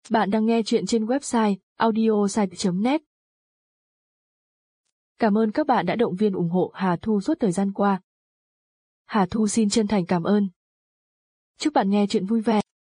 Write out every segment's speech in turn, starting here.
Bạn đang nghe chuyện trên website audiosite.net. Cảm ơn các bạn đã động viên ủng hộ Hà Thu suốt thời gian qua. Hà Thu xin chân thành cảm ơn. Chúc bạn nghe chuyện vui vẻ.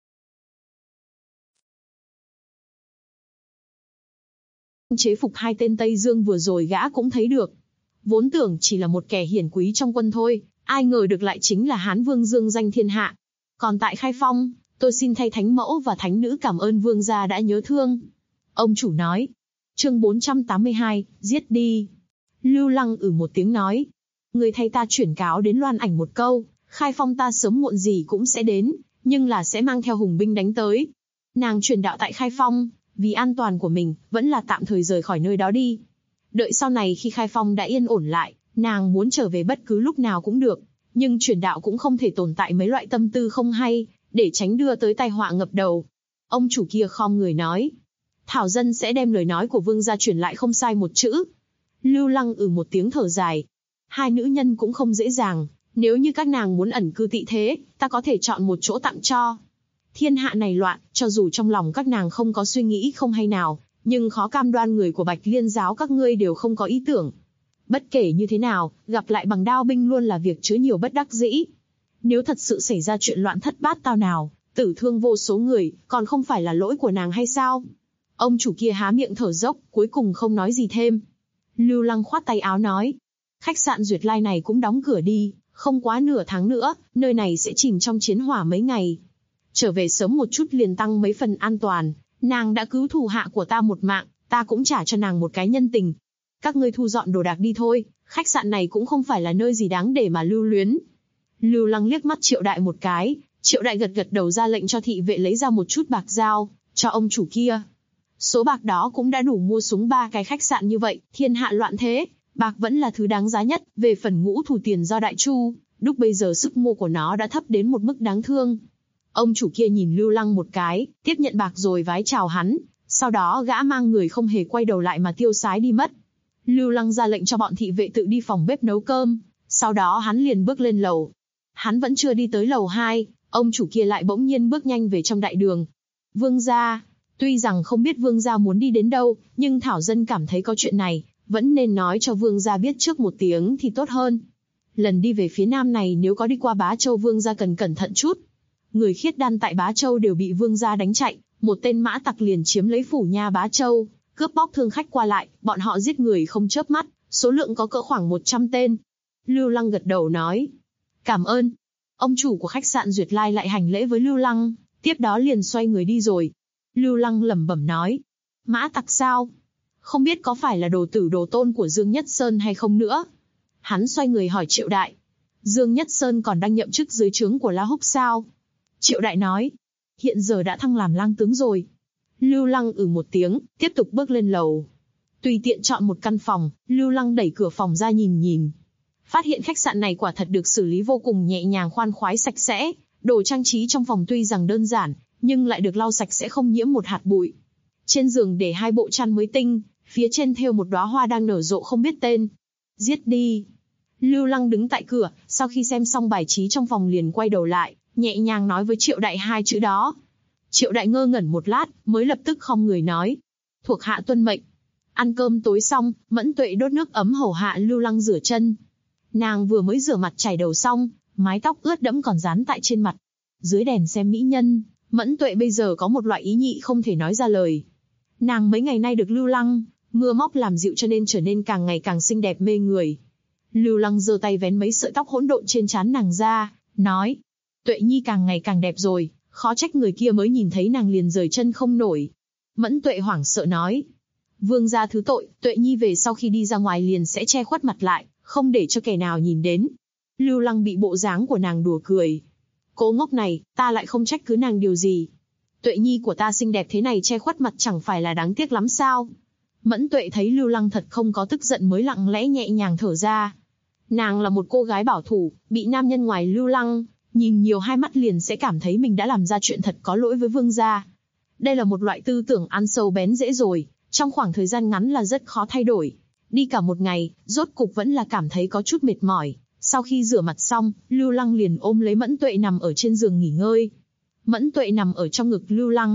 Chế phục hai tên Tây Dương vừa rồi gã cũng thấy được. Vốn tưởng chỉ là một kẻ hiển quý trong quân thôi, ai ngờ được lại chính là Hán Vương dương danh thiên hạ. Còn tại Khai Phong, tôi xin thay Thánh Mẫu và Thánh Nữ cảm ơn Vương gia đã nhớ thương. Ông chủ nói. Chương 482, giết đi. Lưu Lăng một tiếng nói. Người thay ta chuyển cáo đến Loan Ảnh một câu, Khai Phong ta sớm muộn gì cũng sẽ đến, nhưng là sẽ mang theo hùng binh đánh tới. Nàng truyền đạo tại Khai Phong, vì an toàn của mình, vẫn là tạm thời rời khỏi nơi đó đi. Đợi sau này khi Khai Phong đã yên ổn lại, nàng muốn trở về bất cứ lúc nào cũng được, nhưng truyền đạo cũng không thể tồn tại mấy loại tâm tư không hay, để tránh đưa tới tai họa ngập đầu. Ông chủ kia khom người nói. Thảo dân sẽ đem lời nói của vương gia truyền lại không sai một chữ. Lưu Lăng một tiếng thở dài. Hai nữ nhân cũng không dễ dàng, nếu như các nàng muốn ẩn cư tị thế, ta có thể chọn một chỗ tặng cho. Thiên hạ này loạn, cho dù trong lòng các nàng không có suy nghĩ không hay nào, nhưng khó cam đoan người của Bạch Liên giáo các ngươi đều không có ý tưởng. Bất kể như thế nào, gặp lại bằng đao binh luôn là việc chứa nhiều bất đắc dĩ. Nếu thật sự xảy ra chuyện loạn thất bát tao nào, tử thương vô số người, còn không phải là lỗi của nàng hay sao? Ông chủ kia há miệng thở dốc, cuối cùng không nói gì thêm. Lưu Lăng khoát tay áo nói. Khách sạn Duyệt Lai này cũng đóng cửa đi, không quá nửa tháng nữa, nơi này sẽ chìm trong chiến hỏa mấy ngày. Trở về sớm một chút liền tăng mấy phần an toàn, nàng đã cứu thủ hạ của ta một mạng, ta cũng trả cho nàng một cái nhân tình. Các ngươi thu dọn đồ đạc đi thôi, khách sạn này cũng không phải là nơi gì đáng để mà lưu luyến. Lưu Lăng liếc mắt Triệu Đại một cái, Triệu Đại gật gật đầu ra lệnh cho thị vệ lấy ra một chút bạc giao cho ông chủ kia. Số bạc đó cũng đã đủ mua súng 3 cái khách sạn như vậy, thiên hạ loạn thế, bạc vẫn là thứ đáng giá nhất. Về phần ngũ thủ tiền do Đại Chu, lúc bây giờ sức mua của nó đã thấp đến một mức đáng thương. Ông chủ kia nhìn Lưu Lăng một cái, tiếp nhận bạc rồi vái chào hắn, sau đó gã mang người không hề quay đầu lại mà tiêu sái đi mất. Lưu Lăng ra lệnh cho bọn thị vệ tự đi phòng bếp nấu cơm, sau đó hắn liền bước lên lầu. Hắn vẫn chưa đi tới lầu 2, ông chủ kia lại bỗng nhiên bước nhanh về trong đại đường. Vương gia, tuy rằng không biết vương gia muốn đi đến đâu, nhưng Thảo dân cảm thấy có chuyện này, vẫn nên nói cho vương gia biết trước một tiếng thì tốt hơn. Lần đi về phía nam này nếu có đi qua Bá Châu vương gia cần cẩn thận chút. Người khiết đan tại Bá Châu đều bị vương gia đánh chạy, một tên mã tặc liền chiếm lấy phủ nha Bá Châu, cướp bóc thương khách qua lại, bọn họ giết người không chớp mắt, số lượng có cỡ khoảng 100 tên. Lưu Lăng gật đầu nói. Cảm ơn. Ông chủ của khách sạn Duyệt Lai lại hành lễ với Lưu Lăng, tiếp đó liền xoay người đi rồi. Lưu Lăng lẩm bẩm nói. Mã tặc sao? Không biết có phải là đồ tử đồ tôn của Dương Nhất Sơn hay không nữa? Hắn xoay người hỏi Triệu Đại. Dương Nhất Sơn còn đang nhậm chức dưới trướng của La Húc sao? Triệu Đại nói. Hiện giờ đã thăng làm lang tướng rồi. Lưu Lăng một tiếng, tiếp tục bước lên lầu. Tùy tiện chọn một căn phòng, Lưu Lăng đẩy cửa phòng ra nhìn. Phát hiện khách sạn này quả thật được xử lý vô cùng nhẹ nhàng khoan khoái sạch sẽ. Đồ trang trí trong phòng tuy rằng đơn giản, nhưng lại được lau sạch sẽ không nhiễm một hạt bụi. Trên giường để 2 bộ chăn mới tinh, phía trên thêu một đóa hoa đang nở rộ không biết tên. Giết đi. Lưu Lăng đứng tại cửa, sau khi xem xong bài trí trong phòng liền quay đầu lại, nhẹ nhàng nói với Triệu Đại 2 chữ đó. Triệu Đại ngơ ngẩn một lát, mới lập tức khom người nói. Thuộc hạ tuân mệnh. Ăn cơm tối xong, Mẫn Tuệ đốt nước ấm hầu hạ Lưu Lăng rửa chân. Nàng vừa mới rửa mặt chải đầu xong, mái tóc ướt đẫm còn dán tại trên mặt. Dưới đèn xem mỹ nhân, Mẫn Tuệ bây giờ có một loại ý nhị không thể nói ra lời. Nàng mấy ngày nay được Lưu Lăng mưa móc làm dịu cho nên trở nên càng ngày càng xinh đẹp mê người. Lưu Lăng giơ tay vén mấy sợi tóc hỗn độn trên trán nàng ra, nói. Tuệ Nhi càng ngày càng đẹp rồi, khó trách người kia mới nhìn thấy nàng liền rời chân không nổi. Mẫn Tuệ hoảng sợ nói. Vương gia thứ tội, Tuệ Nhi về sau khi đi ra ngoài liền sẽ che khuất mặt lại, không để cho kẻ nào nhìn đến. Lưu Lăng bị bộ dáng của nàng đùa cười. Cô ngốc này, ta lại không trách cứ nàng điều gì. Tuệ Nhi của ta xinh đẹp thế này che khuất mặt chẳng phải là đáng tiếc lắm sao? Mẫn Tuệ thấy Lưu Lăng thật không có tức giận mới lặng lẽ nhẹ nhàng thở ra. Nàng là một cô gái bảo thủ, bị nam nhân ngoài Lưu Lăng nhìn nhiều 2 mắt liền sẽ cảm thấy mình đã làm ra chuyện thật có lỗi với vương gia. Đây là một loại tư tưởng ăn sâu bén rễ rồi, trong khoảng thời gian ngắn là rất khó thay đổi. Đi cả một ngày, rốt cục vẫn là cảm thấy có chút mệt mỏi. Sau khi rửa mặt xong, Lưu Lăng liền ôm lấy Mẫn Tuệ nằm ở trên giường nghỉ ngơi. Mẫn Tuệ nằm ở trong ngực Lưu Lăng,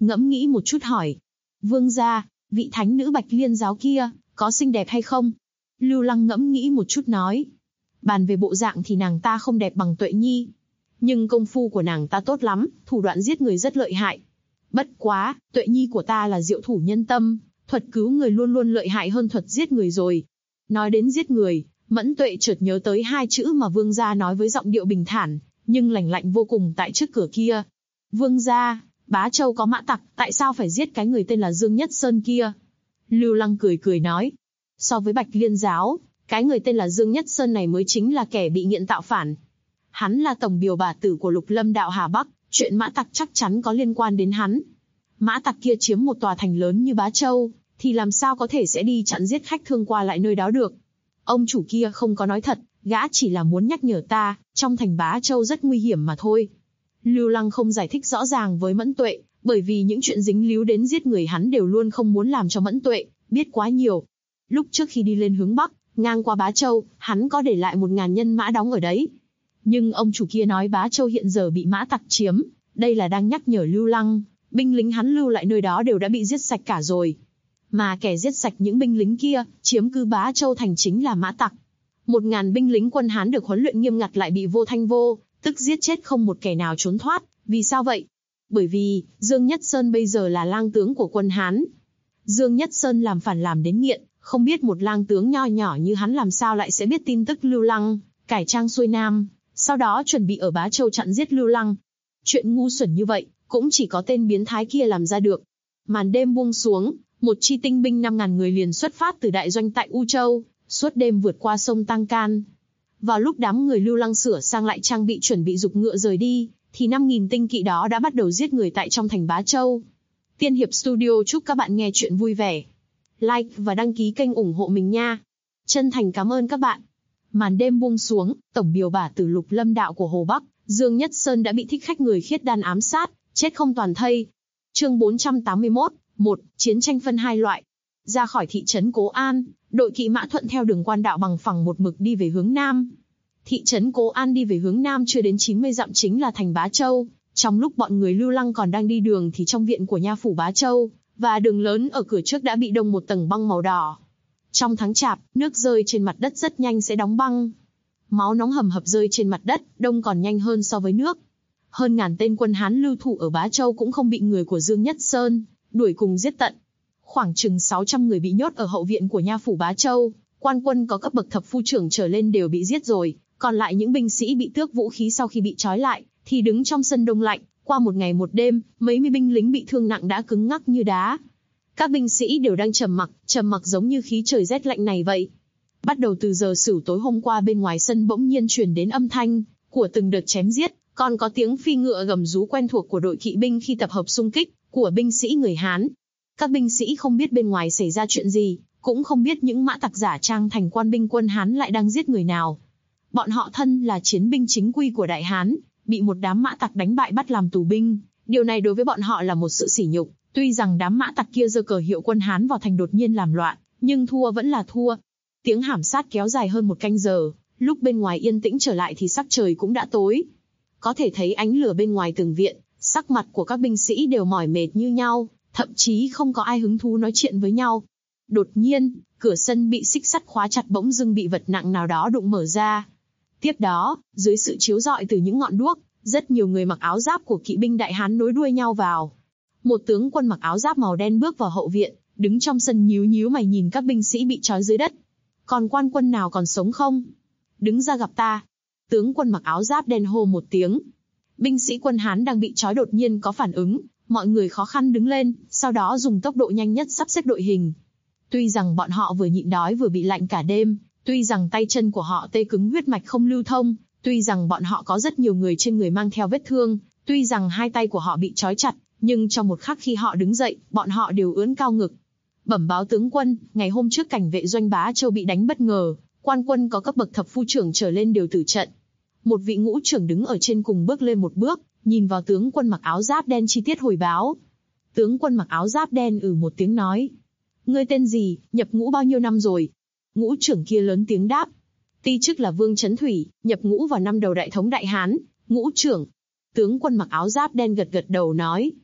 ngẫm nghĩ một chút hỏi. Vương gia, vị thánh nữ Bạch Liên giáo kia, có xinh đẹp hay không? Lưu Lăng ngẫm nghĩ một chút nói. Bàn về bộ dạng thì nàng ta không đẹp bằng Tuệ Nhi. Nhưng công phu của nàng ta tốt lắm, thủ đoạn giết người rất lợi hại. Bất quá, Tuệ Nhi của ta là diệu thủ nhân tâm, thuật cứu người luôn luôn lợi hại hơn thuật giết người rồi. Nói đến giết người, Mẫn Tuệ chợt nhớ tới hai chữ mà Vương gia nói với giọng điệu bình thản, nhưng lạnh lạnh vô cùng tại trước cửa kia. Vương gia, Bá Châu có mã tặc, tại sao phải giết cái người tên là Dương Nhất Sơn kia? Lưu Lăng cười cười nói. So với Bạch Liên giáo, cái người tên là Dương Nhất Sơn này mới chính là kẻ bị nghiện tạo phản. Hắn là tổng biều bà tử của Lục Lâm đạo Hà Bắc, chuyện mã tặc chắc chắn có liên quan đến hắn. Mã tặc kia chiếm một tòa thành lớn như Bá Châu, thì làm sao có thể sẽ đi chặn giết khách thương qua lại nơi đó được? Ông chủ kia không có nói thật, gã chỉ là muốn nhắc nhở ta, trong thành Bá Châu rất nguy hiểm mà thôi. Lưu Lăng không giải thích rõ ràng với Mẫn Tuệ, bởi vì những chuyện dính líu đến giết người hắn đều luôn không muốn làm cho Mẫn Tuệ biết quá nhiều. Lúc trước khi đi lên hướng Bắc, ngang qua Bá Châu, hắn có để lại 1000 nhân mã đóng ở đấy. Nhưng ông chủ kia nói Bá Châu hiện giờ bị mã tặc chiếm, đây là đang nhắc nhở Lưu Lăng, binh lính hắn lưu lại nơi đó đều đã bị giết sạch cả rồi. Mà kẻ giết sạch những binh lính kia, chiếm cứ Bá Châu thành chính là mã tặc. 1000 binh lính quân Hán được huấn luyện nghiêm ngặt lại bị vô thanh vô tức giết chết không một kẻ nào trốn thoát. Vì sao vậy? Bởi vì, Dương Nhất Sơn bây giờ là lang tướng của quân Hán. Dương Nhất Sơn làm phản làm đến nghiện, không biết một lang tướng nho nhỏ như hắn làm sao lại sẽ biết tin tức Lưu Lăng, cải trang xuôi nam, sau đó chuẩn bị ở Bá Châu chặn giết Lưu Lăng. Chuyện ngu xuẩn như vậy, cũng chỉ có tên biến thái kia làm ra được. Màn đêm buông xuống, một chi tinh binh 5000 người liền xuất phát từ đại doanh tại U Châu, suốt đêm vượt qua sông Tăng Can. Vào lúc đám người Lưu Lăng sửa sang lại trang bị chuẩn bị giục ngựa rời đi, thì 5000 tinh kỵ đó đã bắt đầu giết người tại trong thành Bá Châu. Tiên Hiệp Studio chúc các bạn nghe chuyện vui vẻ. Like và đăng ký kênh ủng hộ mình nha. Chân thành cảm ơn các bạn. Màn đêm buông xuống, tổng biều bả tử Lục Lâm đạo của Hồ Bắc, Dương Nhất Sơn đã bị thích khách người khiết đan ám sát, chết không toàn thây. Chương 481, 1. Chiến tranh phân hai loại. Ra khỏi thị trấn Cố An, đội kỵ mã thuận theo đường quan đạo bằng phẳng một mực đi về hướng Nam. Thị trấn Cố An đi về hướng Nam chưa đến 90 dặm chính là thành Bá Châu. Trong lúc bọn người Lưu Lăng còn đang đi đường thì trong viện của nha phủ Bá Châu, và đường lớn ở cửa trước đã bị đông một tầng băng màu đỏ. Trong tháng chạp, nước rơi trên mặt đất rất nhanh sẽ đóng băng. Máu nóng hầm hập rơi trên mặt đất, đông còn nhanh hơn so với nước. Hơn 1000 tên quân Hán lưu thủ ở Bá Châu cũng không bị người của Dương Nhất Sơn đuổi cùng giết tận. Khoảng chừng 600 người bị nhốt ở hậu viện của nha phủ Bá Châu, quan quân có cấp bậc thập phu trưởng trở lên đều bị giết rồi, còn lại những binh sĩ bị tước vũ khí sau khi bị trói lại, thì đứng trong sân đông lạnh, qua một ngày một đêm, mấy mươi binh lính bị thương nặng đã cứng ngắc như đá. Các binh sĩ đều đang trầm mặc giống như khí trời rét lạnh này vậy. Bắt đầu từ giờ sửu tối hôm qua bên ngoài sân bỗng nhiên truyền đến âm thanh của từng đợt chém giết, còn có tiếng phi ngựa gầm rú quen thuộc của đội kỵ binh khi tập hợp xung kích của binh sĩ người Hán. Các binh sĩ không biết bên ngoài xảy ra chuyện gì, cũng không biết những mã tặc giả trang thành quan binh quân Hán lại đang giết người nào. Bọn họ thân là chiến binh chính quy của Đại Hán, bị một đám mã tặc đánh bại bắt làm tù binh. Điều này đối với bọn họ là một sự sỉ nhục. Tuy rằng đám mã tặc kia giơ cờ hiệu quân Hán vào thành đột nhiên làm loạn, nhưng thua vẫn là thua. Tiếng hãm sát kéo dài hơn một canh giờ, lúc bên ngoài yên tĩnh trở lại thì sắc trời cũng đã tối. Có thể thấy ánh lửa bên ngoài tường viện, sắc mặt của các binh sĩ đều mỏi mệt như nhau, thậm chí không có ai hứng thú nói chuyện với nhau. Đột nhiên, cửa sân bị xích sắt khóa chặt bỗng dưng bị vật nặng nào đó đụng mở ra. Tiếp đó, dưới sự chiếu rọi từ những ngọn đuốc, rất nhiều người mặc áo giáp của kỵ binh Đại Hán nối đuôi nhau vào. Một tướng quân mặc áo giáp màu đen bước vào hậu viện, đứng trong sân nhíu mày nhìn các binh sĩ bị trói dưới đất. Còn quan quân nào còn sống không? Đứng ra gặp ta. Tướng quân mặc áo giáp đen hô một tiếng. Binh sĩ quân Hán đang bị trói đột nhiên có phản ứng, mọi người khó khăn đứng lên, sau đó dùng tốc độ nhanh nhất sắp xếp đội hình. Tuy rằng bọn họ vừa nhịn đói vừa bị lạnh cả đêm, tuy rằng tay chân của họ tê cứng huyết mạch không lưu thông, tuy rằng bọn họ có rất nhiều người trên người mang theo vết thương, tuy rằng hai tay của họ bị trói chặt, nhưng trong một khắc khi họ đứng dậy, bọn họ đều ưỡn cao ngực. Bẩm báo tướng quân, ngày hôm trước cảnh vệ doanh Bá Châu bị đánh bất ngờ, quan quân có cấp bậc thập phu trưởng trở lên đều tử trận. Một vị ngũ trưởng đứng ở trên cùng bước lên một bước, nhìn vào tướng quân mặc áo giáp đen chi tiết hồi báo. Tướng quân mặc áo giáp đen một tiếng nói. Ngươi tên gì, nhập ngũ bao nhiêu năm rồi? Ngũ trưởng kia lớn tiếng đáp. Ti chức là Vương Chấn Thủy, nhập ngũ vào năm đầu Đại Thống Đại Hán, ngũ trưởng. Tướng quân mặc áo giáp đen gật đầu nói.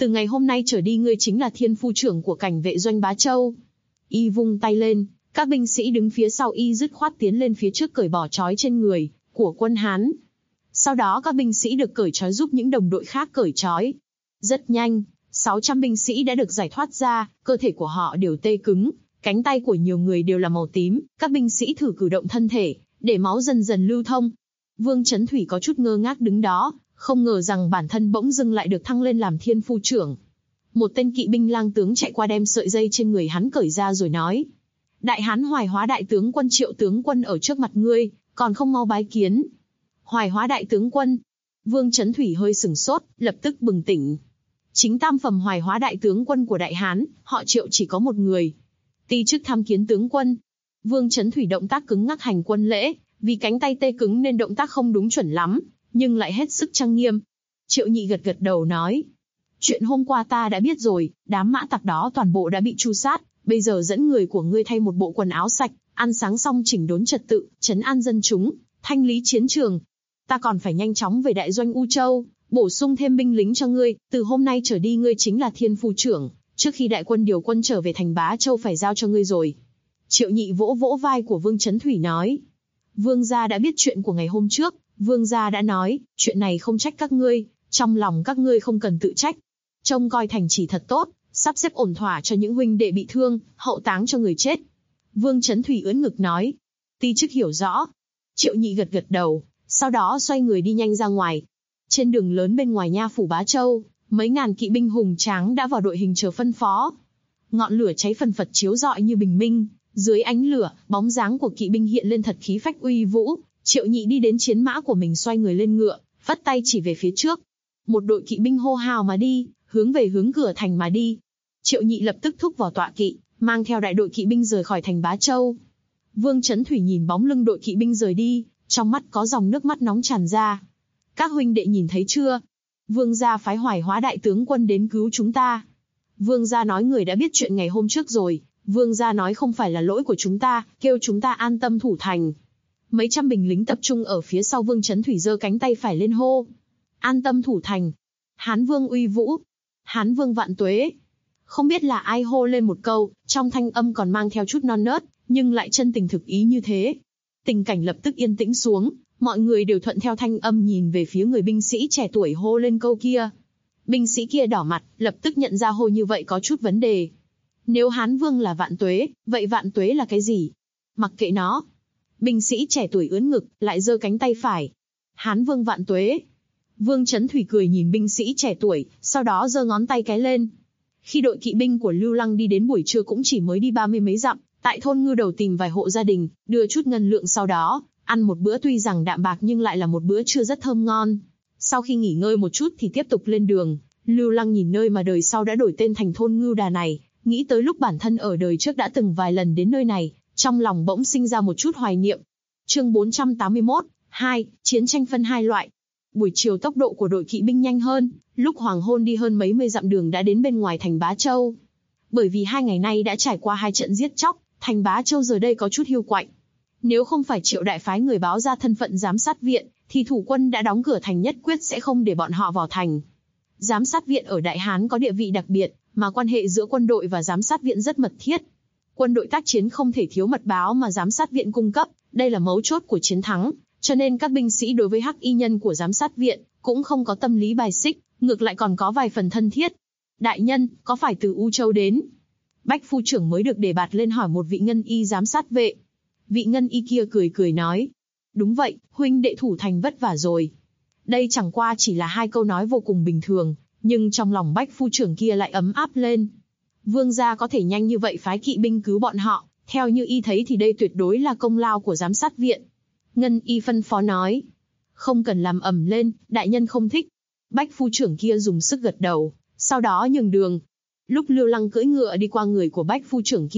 Từ ngày hôm nay trở đi ngươi chính là thiên phu trưởng của cảnh vệ doanh Bá Châu. Y vung tay lên, các binh sĩ đứng phía sau y dứt khoát tiến lên phía trước cởi bỏ trói trên người của quân Hán. Sau đó các binh sĩ được cởi trói giúp những đồng đội khác cởi trói. Rất nhanh, 600 binh sĩ đã được giải thoát ra, cơ thể của họ đều tê cứng, cánh tay của nhiều người đều là màu tím, các binh sĩ thử cử động thân thể, để máu dần dần lưu thông. Vương Chấn Thủy có chút ngơ ngác đứng đó, không ngờ rằng bản thân bỗng dưng lại được thăng lên làm thiên phu trưởng. Một tên kỵ binh lang tướng chạy qua đem sợi dây trên người hắn cởi ra rồi nói: Đại Hán Hoài Hóa đại tướng quân Triệu tướng quân ở trước mặt ngươi, còn không mau bái kiến. Hoài Hóa đại tướng quân. Vương Chấn Thủy hơi sửng sốt, lập tức bừng tỉnh. Chính tam phẩm Hoài Hóa đại tướng quân của Đại Hán, họ Triệu chỉ có một người. Ti chức tham kiến tướng quân. Vương Chấn Thủy động tác cứng ngắc hành quân lễ, vì cánh tay tê cứng nên động tác không đúng chuẩn lắm, nhưng lại hết sức trang nghiêm. Triệu Nhị gật gật đầu nói: Chuyện hôm qua ta đã biết rồi, đám mã tặc đó toàn bộ đã bị tru sát, bây giờ dẫn người của ngươi thay một bộ quần áo sạch, ăn sáng xong chỉnh đốn trật tự, trấn an dân chúng, thanh lý chiến trường. Ta còn phải nhanh chóng về đại doanh U Châu, bổ sung thêm binh lính cho ngươi, từ hôm nay trở đi ngươi chính là thiên phu trưởng, trước khi đại quân điều quân trở về thành Bá Châu phải giao cho ngươi rồi. Triệu Nhị vỗ vỗ vai của Vương Chấn Thủy nói: Vương gia đã biết chuyện của ngày hôm trước, Vương gia đã nói, chuyện này không trách các ngươi, trong lòng các ngươi không cần tự trách. Trông coi thành trì thật tốt, sắp xếp ổn thỏa cho những huynh đệ bị thương, hậu táng cho người chết. Vương Chấn Thủy ưỡn ngực nói: Ti chức hiểu rõ. Triệu Nhị gật gật đầu, sau đó xoay người đi nhanh ra ngoài. Trên đường lớn bên ngoài nha phủ Bá Châu, mấy ngàn kỵ binh hùng tráng đã vào đội hình chờ phân phó. Ngọn lửa cháy phần phật chiếu rọi như bình minh, dưới ánh lửa, bóng dáng của kỵ binh hiện lên thật khí phách uy vũ. Triệu Nhị đi đến chiến mã của mình, xoay người lên ngựa, phất tay chỉ về phía trước. Một đội kỵ binh hô hào mà đi, hướng về hướng cửa thành mà đi. Triệu Nhị lập tức thúc vào tọa kỵ, mang theo đại đội kỵ binh rời khỏi thành Bá Châu. Vương Chấn Thủy nhìn bóng lưng đội kỵ binh rời đi, trong mắt có dòng nước mắt nóng tràn ra. Các huynh đệ nhìn thấy chưa? Vương gia phái Hoài Hóa đại tướng quân đến cứu chúng ta. Vương gia nói người đã biết chuyện ngày hôm trước rồi. Vương gia nói không phải là lỗi của chúng ta, kêu chúng ta an tâm thủ thành. Mấy trăm binh lính tập trung ở phía sau Vương Chấn Thủy giơ cánh tay phải lên hô: An tâm thủ thành. Hán Vương uy vũ. Hán Vương vạn tuế. Không biết là ai hô lên một câu, trong thanh âm còn mang theo chút non nớt, nhưng lại chân tình thực ý như thế. Tình cảnh lập tức yên tĩnh xuống, mọi người đều thuận theo thanh âm nhìn về phía người binh sĩ trẻ tuổi hô lên câu kia. Binh sĩ kia đỏ mặt, lập tức nhận ra hô như vậy có chút vấn đề. Nếu Hán Vương là vạn tuế, vậy vạn tuế là cái gì? Mặc kệ nó. Binh sĩ trẻ tuổi ưỡn ngực, lại giơ cánh tay phải. Hán Vương vạn tuế. Vương Chấn Thủy cười nhìn binh sĩ trẻ tuổi, sau đó giơ ngón tay cái lên. Khi đội kỵ binh của Lưu Lăng đi đến buổi trưa cũng chỉ mới đi 30 mấy dặm, tại thôn Ngư Đầu tìm vài hộ gia đình, đưa chút ngân lượng, sau đó ăn một bữa tuy rằng đạm bạc nhưng lại là một bữa trưa rất thơm ngon. Sau khi nghỉ ngơi một chút thì tiếp tục lên đường. Lưu Lăng nhìn nơi mà đời sau đã đổi tên thành thôn Ngưu Đà này, nghĩ tới lúc bản thân ở đời trước đã từng vài lần đến nơi này, trong lòng bỗng sinh ra một chút hoài niệm. Chương 481, 2, chiến tranh phân hai loại. Buổi chiều tốc độ của đội kỵ binh nhanh hơn, lúc hoàng hôn đi hơn mấy mươi dặm đường đã đến bên ngoài thành Bá Châu. Bởi vì 2 ngày nay đã trải qua 2 trận giết chóc, thành Bá Châu giờ đây có chút hiu quạnh. Nếu không phải Triệu đại phái người báo ra thân phận giám sát viện, thì thủ quân đã đóng cửa thành nhất quyết sẽ không để bọn họ vào thành. Giám sát viện ở Đại Hán có địa vị đặc biệt, mà quan hệ giữa quân đội và giám sát viện rất mật thiết. Quân đội tác chiến không thể thiếu mật báo mà giám sát viện cung cấp, đây là mấu chốt của chiến thắng, cho nên các binh sĩ đối với hắc y nhân của giám sát viện cũng không có tâm lý bài xích, ngược lại còn có vài phần thân thiết. Đại nhân, có phải từ U Châu đến? Bách phu trưởng mới được đề bạt lên hỏi một vị ngân y giám sát vệ. Vị ngân y kia cười cười nói: Đúng vậy, huynh đệ thủ thành vất vả rồi. Đây chẳng qua chỉ là 2 câu nói vô cùng bình thường, nhưng trong lòng bách phu trưởng kia lại ấm áp lên. Vương gia có thể nhanh như vậy phái kỵ binh cứu bọn họ, theo như y thấy thì đây tuyệt đối là công lao của giám sát viện. Ngân y phân phó nói: Không cần làm ầm lên, đại nhân không thích. Bách phu trưởng kia dùng sức gật đầu, sau đó nhường đường. Lúc Lưu Lăng cưỡi ngựa đi qua người của bách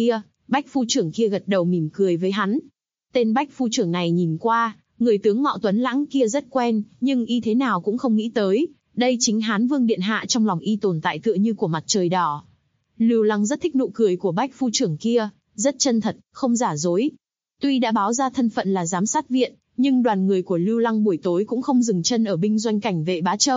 phu trưởng kia gật đầu mỉm cười với hắn. Tên bách phu trưởng này nhìn qua, người tướng mạo tuấn lãng kia rất quen, nhưng y thế nào cũng không nghĩ tới, đây chính Hán Vương điện hạ, trong lòng y tồn tại tựa như của mặt trời đỏ. Lưu Lăng rất thích nụ cười của bách phu trưởng kia, rất chân thật, không giả dối. Tuy đã báo ra thân phận là giám sát viện, nhưng đoàn người của Lưu Lăng buổi tối cũng không dừng chân ở binh doanh cảnh vệ Bá Châu,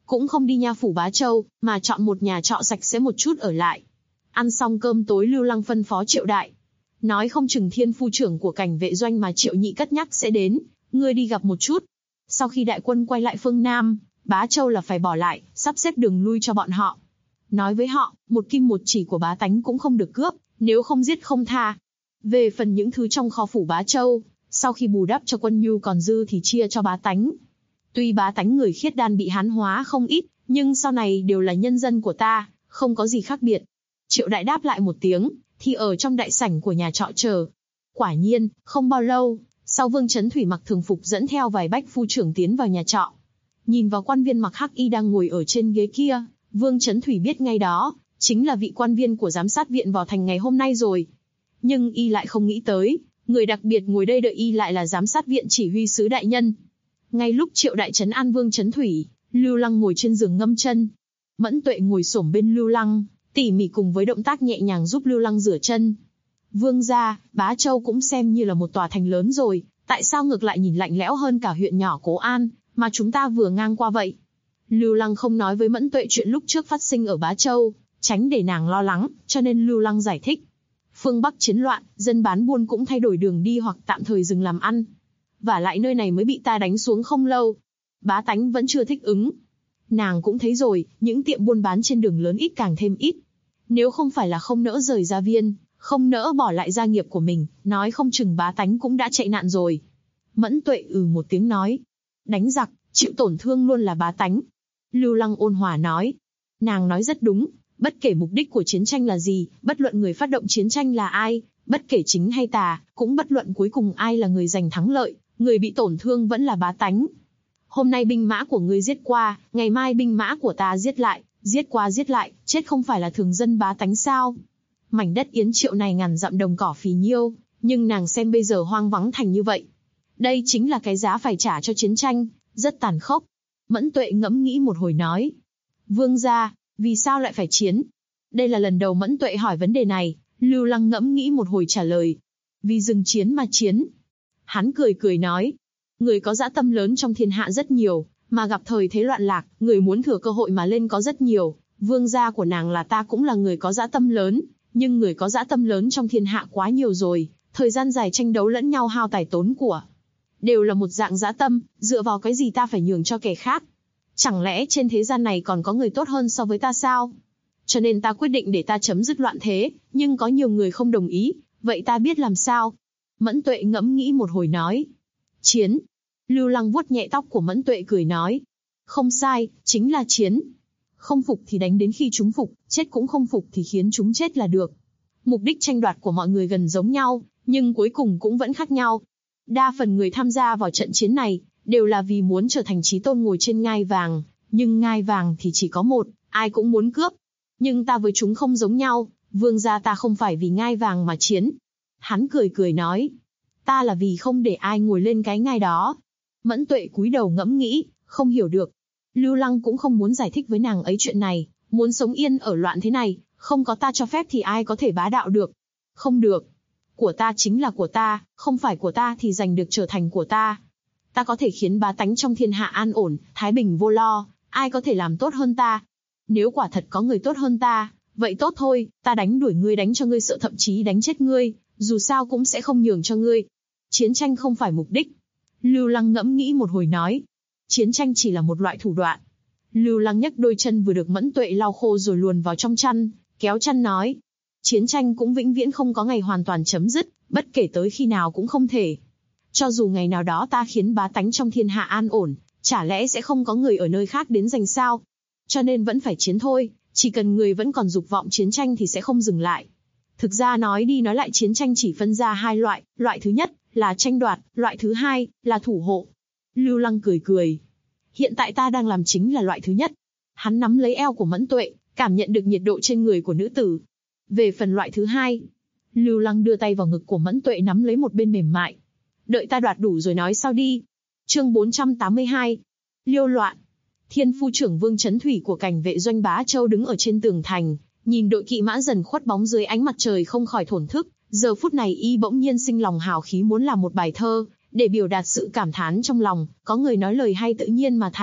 cũng không đi nha phủ Bá Châu, mà chọn một nhà trọ sạch sẽ một chút ở lại. Ăn xong cơm tối, Lưu Lăng phân phó Triệu Đại. Nói không chừng Thiên phu trưởng của cảnh vệ doanh mà Triệu Nhị cất nhắc sẽ đến, ngươi đi gặp một chút. Sau khi đại quân quay lại phương Nam, Bá Châu là phải bỏ lại, sắp xếp đường lui cho bọn họ. Nói với họ, một kim một chỉ của bá tánh cũng không được cướp, nếu không giết không tha. Về phần những thứ trong kho phủ Bá Châu, sau khi bù đắp cho quân nhu còn dư thì chia cho bá tánh. Tuy bá tánh người khiết đan bị hán hóa không ít, nhưng sau này đều là nhân dân của ta, không có gì khác biệt. Triệu Đại đáp lại một tiếng, thì ở trong đại sảnh của nhà trọ chờ. Quả nhiên, không bao lâu, sau Vương Chấn Thủy mặc thường phục dẫn theo vài bách phu trưởng tiến vào nhà trọ. Nhìn vào quan viên mặc hắc y đang ngồi ở trên ghế kia, Vương Chấn Thủy biết ngay đó, chính là vị quan viên của giám sát viện vào thành ngày hôm nay rồi. Nhưng y lại không nghĩ tới, người đặc biệt ngồi đây đợi y lại là giám sát viện chỉ huy sứ đại nhân. Ngay lúc Triệu Đại trấn an Vương Chấn Thủy, Lưu Lăng ngồi trên giường ngâm chân. Mẫn Tuệ ngồi xổm bên Lưu Lăng, tỉ mỉ cùng với động tác nhẹ nhàng giúp Lưu Lăng rửa chân. Vương gia, Bá Châu cũng xem như là một tòa thành lớn rồi, tại sao ngược lại nhìn lạnh lẽo hơn cả huyện nhỏ Cố An, mà chúng ta vừa ngang qua vậy? Lưu Lăng không nói với Mẫn Tuệ chuyện lúc trước phát sinh ở Bá Châu, tránh để nàng lo lắng, cho nên Lưu Lăng giải thích. Phương Bắc chiến loạn, dân bán buôn cũng thay đổi đường đi hoặc tạm thời dừng làm ăn. Và lại nơi này mới bị ta đánh xuống không lâu. Bá tánh vẫn chưa thích ứng. Nàng cũng thấy rồi, những tiệm buôn bán trên đường lớn ít càng thêm ít. Nếu không phải là không nỡ rời gia viên, không nỡ bỏ lại gia nghiệp của mình, nói không chừng bá tánh cũng đã chạy nạn rồi. Mẫn Tuệ một tiếng nói. Đánh giặc, chịu tổn thương luôn là bá tánh. Lưu Lăng ôn hòa nói. Nàng nói rất đúng, bất kể mục đích của chiến tranh là gì, bất luận người phát động chiến tranh là ai, bất kể chính hay tà, cũng bất luận cuối cùng ai là người giành thắng lợi, người bị tổn thương vẫn là bá tánh. Hôm nay binh mã của ngươi giết qua, ngày mai binh mã của ta giết lại, giết qua giết lại, chết không phải là thường dân bá tánh sao? Mảnh đất Yến Triệu này ngàn dặm đồng cỏ phì nhiêu, nhưng nàng xem bây giờ hoang vắng thành như vậy. Đây chính là cái giá phải trả cho chiến tranh, rất tàn khốc. Mẫn Tuệ ngẫm nghĩ một hồi nói. Vương gia, vì sao lại phải chiến? Đây là lần đầu Mẫn Tuệ hỏi vấn đề này, Lưu Lăng ngẫm nghĩ một hồi trả lời. Vì dừng chiến mà chiến. Hắn cười cười nói. Người có dã tâm lớn trong thiên hạ rất nhiều, mà gặp thời thế loạn lạc, người muốn thừa cơ hội mà lên có rất nhiều. Vương gia của nàng là ta cũng là người có dã tâm lớn, nhưng người có dã tâm lớn trong thiên hạ quá nhiều rồi, thời gian dài tranh đấu lẫn nhau hao tài tốn của. Đều là một dạng dã tâm, dựa vào cái gì ta phải nhường cho kẻ khác? Chẳng lẽ trên thế gian này còn có người tốt hơn so với ta sao? Cho nên ta quyết định để ta chấm dứt loạn thế, nhưng có nhiều người không đồng ý, vậy ta biết làm sao? Mẫn Tuệ ngẫm nghĩ một hồi nói. Chiến. Lưu Lăng vuốt nhẹ tóc của Mẫn Tuệ cười nói. Không sai, chính là chiến. Không phục thì đánh đến khi chúng phục, chết cũng không phục thì khiến chúng chết là được. Mục đích tranh đoạt của mọi người gần giống nhau, nhưng cuối cùng cũng vẫn khác nhau. Đa phần người tham gia vào trận chiến này, đều là vì muốn trở thành chí tôn ngồi trên ngai vàng, nhưng ngai vàng thì chỉ có một, ai cũng muốn cướp. Nhưng ta với chúng không giống nhau, vương gia ta không phải vì ngai vàng mà chiến. Hắn cười cười nói, ta là vì không để ai ngồi lên cái ngai đó. Mẫn Tuệ cúi đầu ngẫm nghĩ, không hiểu được. Lưu Lăng cũng không muốn giải thích với nàng ấy chuyện này, muốn sống yên ở loạn thế này, không có ta cho phép thì ai có thể bá đạo được. Không được. Của ta chính là của ta, không phải của ta thì giành được trở thành của ta. Ta có thể khiến bá tánh trong thiên hạ an ổn, thái bình vô lo, ai có thể làm tốt hơn ta? Nếu quả thật có người tốt hơn ta, vậy tốt thôi, ta đánh đuổi ngươi, đánh cho ngươi sợ, thậm chí đánh chết ngươi, dù sao cũng sẽ không nhường cho ngươi. Chiến tranh không phải mục đích. Lưu Lăng ngẫm nghĩ một hồi nói. Chiến tranh chỉ là một loại thủ đoạn. Lưu Lăng nhấc đôi chân vừa được Mẫn Tuệ lau khô rồi luồn vào trong chăn, kéo chăn nói. Chiến tranh cũng vĩnh viễn không có ngày hoàn toàn chấm dứt, bất kể tới khi nào cũng không thể. Cho dù ngày nào đó ta khiến bá tánh trong thiên hạ an ổn, chả lẽ sẽ không có người ở nơi khác đến giành sao? Cho nên vẫn phải chiến thôi, chỉ cần người vẫn còn dục vọng chiến tranh thì sẽ không dừng lại. Thực ra nói đi nói lại chiến tranh chỉ phân ra hai loại, loại thứ nhất là tranh đoạt, loại thứ hai là thủ hộ. Lưu Lăng cười cười. Hiện tại ta đang làm chính là loại thứ nhất. Hắn nắm lấy eo của Mẫn Tuệ, cảm nhận được nhiệt độ trên người của nữ tử. Về phần loại thứ hai, Lưu Lăng đưa tay vào ngực của Mẫn Tuệ nắm lấy một bên mềm mại. Đợi ta đoạt đủ rồi nói sau đi. Chương 482. Liêu loạn. Thiên phu trưởng Vương Chấn Thủy của cảnh vệ doanh Bá Châu đứng ở trên tường thành, nhìn đội kỵ mã dần khuất bóng dưới ánh mặt trời không khỏi thổn thức. Giờ phút này y bỗng nhiên sinh lòng hào khí muốn làm một bài thơ, để biểu đạt sự cảm thán trong lòng. Có người nói lời hay tự nhiên mà thành,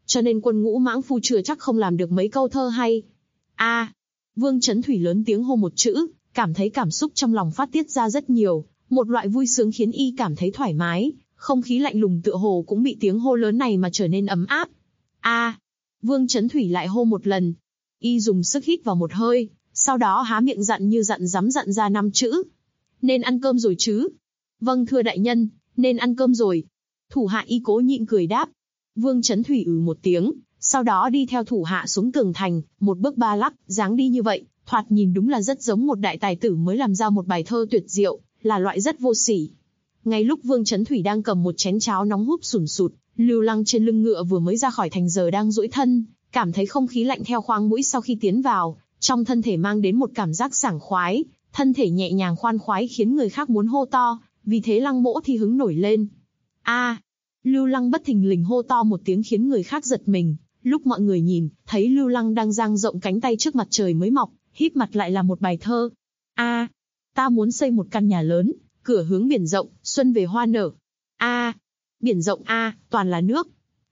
cho nên quân Ngũ Mãng Phu chưa chắc không làm được mấy câu thơ hay. Vương Chấn Thủy lớn tiếng hô một chữ, cảm thấy cảm xúc trong lòng phát tiết ra rất nhiều, một loại vui sướng khiến y cảm thấy thoải mái, không khí lạnh lùng tựa hồ cũng bị tiếng hô lớn này mà trở nên ấm áp. Vương Chấn Thủy lại hô một lần. Y dùng sức hít vào một hơi, sau đó há miệng dặn như dặn dám dặn ra 5 chữ. Nên ăn cơm rồi chứ? Vâng thưa đại nhân, nên ăn cơm rồi. Thủ hạ y cố nhịn cười đáp. Vương Chấn Thủy một tiếng, sau đó đi theo thủ hạ xuống tường thành, một bước 3 lắc, dáng đi như vậy, thoạt nhìn đúng là rất giống một đại tài tử mới làm ra một bài thơ tuyệt diệu, là loại rất vô sỉ. Ngay lúc Vương Chấn Thủy đang cầm một chén cháo nóng húp sùn sụt, Lưu Lăng trên lưng ngựa vừa mới ra khỏi thành giờ đang duỗi thân, cảm thấy không khí lạnh theo khoang mũi sau khi tiến vào, trong thân thể mang đến một cảm giác sảng khoái, thân thể nhẹ nhàng khoan khoái khiến người khác muốn hô to, vì thế Lăng Mỗ thì hứng nổi lên. Lưu Lăng bất thình lình hô to một tiếng khiến người khác giật mình, lúc mọi người nhìn, thấy Lưu Lăng đang dang rộng cánh tay trước mặt trời mới mọc, híp mặt lại là một bài thơ. Ta muốn xây một căn nhà lớn, cửa hướng biển rộng, xuân về hoa nở. Biển rộng toàn là nước.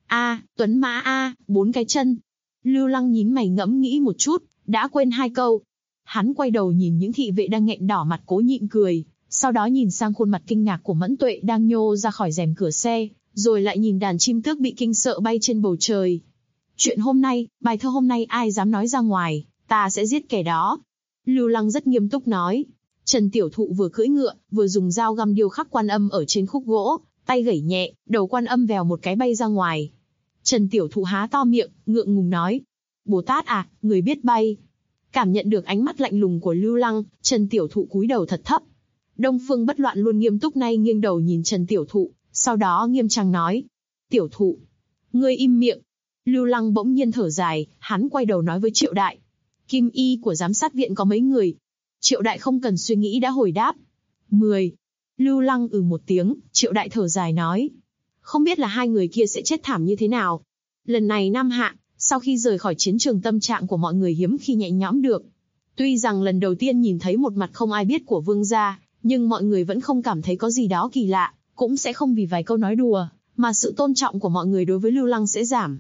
Tuấn mã 4 cái chân. Lưu Lăng nhín mày ngẫm nghĩ một chút, đã quên 2 câu. Hắn quay đầu nhìn những thị vệ đang nghẹn đỏ mặt cố nhịn cười, sau đó nhìn sang khuôn mặt kinh ngạc của Mẫn Tuệ đang nhô ra khỏi rèm cửa xe, rồi lại nhìn đàn chim tước bị kinh sợ bay trên bầu trời. Chuyện hôm nay, bài thơ hôm nay ai dám nói ra ngoài, ta sẽ giết kẻ đó. Lưu Lăng rất nghiêm túc nói. Trần Tiểu Thụ vừa cưỡi ngựa, vừa dùng dao găm điêu khắc Quan Âm ở trên khúc gỗ, tay gẩy nhẹ, đầu Quan Âm vèo một cái bay ra ngoài. Trần Tiểu Thụ há to miệng, ngượng ngùng nói. Bồ Tát người biết bay. Cảm nhận được ánh mắt lạnh lùng của Lưu Lăng, Trần Tiểu Thụ cúi đầu thật thấp. Đông Phương Bất Loạn luôn nghiêm túc nay nghiêng đầu nhìn Trần Tiểu Thụ, sau đó nghiêm trang nói. Tiểu Thụ, ngươi im miệng. Lưu Lăng bỗng nhiên thở dài, hắn quay đầu nói với Triệu Đại. Kim y của giám sát viện có mấy người? Triệu Đại không cần suy nghĩ đã hồi đáp. 10. Lưu Lăng một tiếng, Triệu Đại thở dài nói. Không biết là 2 người kia sẽ chết thảm như thế nào. Lần này Nam Hạ, sau khi rời khỏi chiến trường tâm trạng của mọi người hiếm khi nhẹ nhõm được. Tuy rằng lần đầu tiên nhìn thấy một mặt không ai biết của Vương gia, nhưng mọi người vẫn không cảm thấy có gì đó kỳ lạ, cũng sẽ không vì vài câu nói đùa, mà sự tôn trọng của mọi người đối với Lưu Lăng sẽ giảm.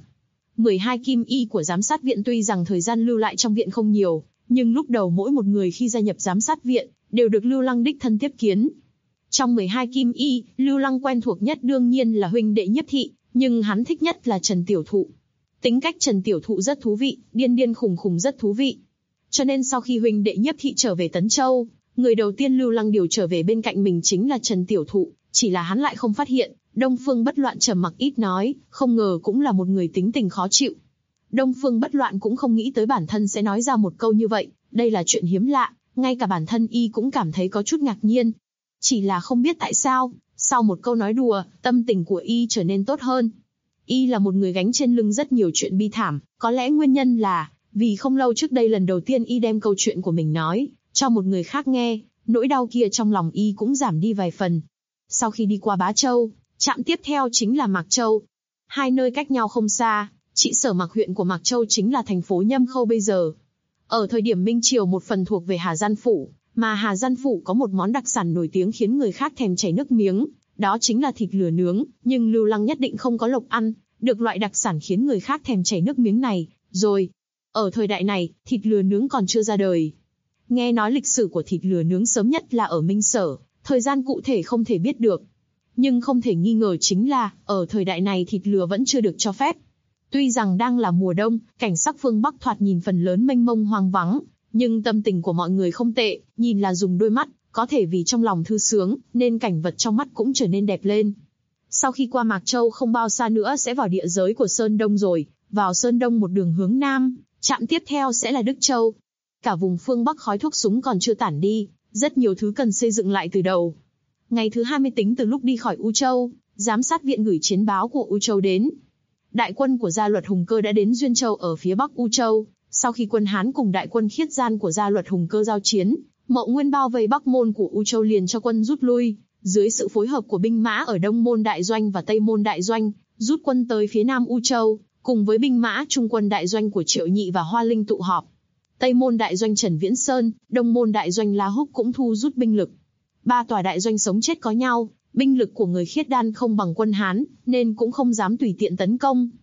12 kim y của giám sát viện tuy rằng thời gian lưu lại trong viện không nhiều, nhưng lúc đầu mỗi một người khi gia nhập giám sát viện, đều được Lưu Lăng đích thân tiếp kiến. Trong 12 kim y, Lưu Lăng quen thuộc nhất đương nhiên là huynh đệ Nhiếp Thị, nhưng hắn thích nhất là Trần Tiểu Thụ. Tính cách Trần Tiểu Thụ rất thú vị, điên điên khùng khùng rất thú vị. Cho nên sau khi huynh đệ Nhiếp Thị trở về Tấn Châu, người đầu tiên Lưu Lăng điều trở về bên cạnh mình chính là Trần Tiểu Thụ, chỉ là hắn lại không phát hiện. Đông Phương Bất Loạn trầm mặc ít nói, không ngờ cũng là một người tính tình khó chịu. Đông Phương Bất Loạn cũng không nghĩ tới bản thân sẽ nói ra một câu như vậy, đây là chuyện hiếm lạ, ngay cả bản thân y cũng cảm thấy có chút ngạc nhiên. Chỉ là không biết tại sao, sau một câu nói đùa, tâm tình của y trở nên tốt hơn. Y là một người gánh trên lưng rất nhiều chuyện bi thảm, có lẽ nguyên nhân là vì không lâu trước đây lần đầu tiên y đem câu chuyện của mình nói cho một người khác nghe, nỗi đau kia trong lòng y cũng giảm đi vài phần. Sau khi đi qua Bá Châu, trạm tiếp theo chính là Mạc Châu. 2 nơi cách nhau không xa, trị sở Mạc huyện của Mạc Châu chính là thành phố Nhâm Khâu bây giờ. Ở thời điểm Minh Triều một phần thuộc về Hà Gian Phủ, mà Hà Gian Phủ có một món đặc sản nổi tiếng khiến người khác thèm chảy nước miếng, đó chính là thịt lừa nướng, nhưng Lưu Lăng nhất định không có lộc ăn được loại đặc sản khiến người khác thèm chảy nước miếng này, rồi. Ở thời đại này, thịt lừa nướng còn chưa ra đời. Nghe nói lịch sử của thịt lừa nướng sớm nhất là ở Minh Sở, thời gian cụ thể không thể biết được. Nhưng không thể nghi ngờ chính là, ở thời đại này thịt lừa vẫn chưa được cho phép. Tuy rằng đang là mùa đông, cảnh sắc phương Bắc thoạt nhìn phần lớn mênh mông hoang vắng, nhưng tâm tình của mọi người không tệ, nhìn là dùng đôi mắt, có thể vì trong lòng thư sướng, nên cảnh vật trong mắt cũng trở nên đẹp lên. Sau khi qua Mạc Châu không bao xa nữa sẽ vào địa giới của Sơn Đông rồi, vào Sơn Đông một đường hướng Nam, trạm tiếp theo sẽ là Đức Châu. Cả vùng phương Bắc khói thuốc súng còn chưa tản đi, rất nhiều thứ cần xây dựng lại từ đầu. Ngày thứ 20 tính từ lúc đi khỏi U Châu, giám sát viện gửi chiến báo của U Châu đến. Đại quân của Gia Luật Hùng Cơ đã đến Duyên Châu ở phía Bắc U Châu. Sau khi quân Hán cùng đại quân Khiết Gian của Gia Luật Hùng Cơ giao chiến, Mậu Nguyên bao vây Bắc môn của U Châu liền cho quân rút lui. Dưới sự phối hợp của binh mã ở Đông Môn Đại Doanh và Tây Môn Đại Doanh, rút quân tới phía Nam U Châu, cùng với binh mã Trung quân Đại Doanh của Triệu Nhị và Hoa Linh tụ họp. Tây Môn Đại Doanh Trần Viễn Sơn, Đông Môn Đại Doanh La Húc cũng thu rút binh lực. 3 tòa đại doanh sống chết có nhau, binh lực của người Khiết Đan không bằng quân Hán, nên cũng không dám tùy tiện tấn công.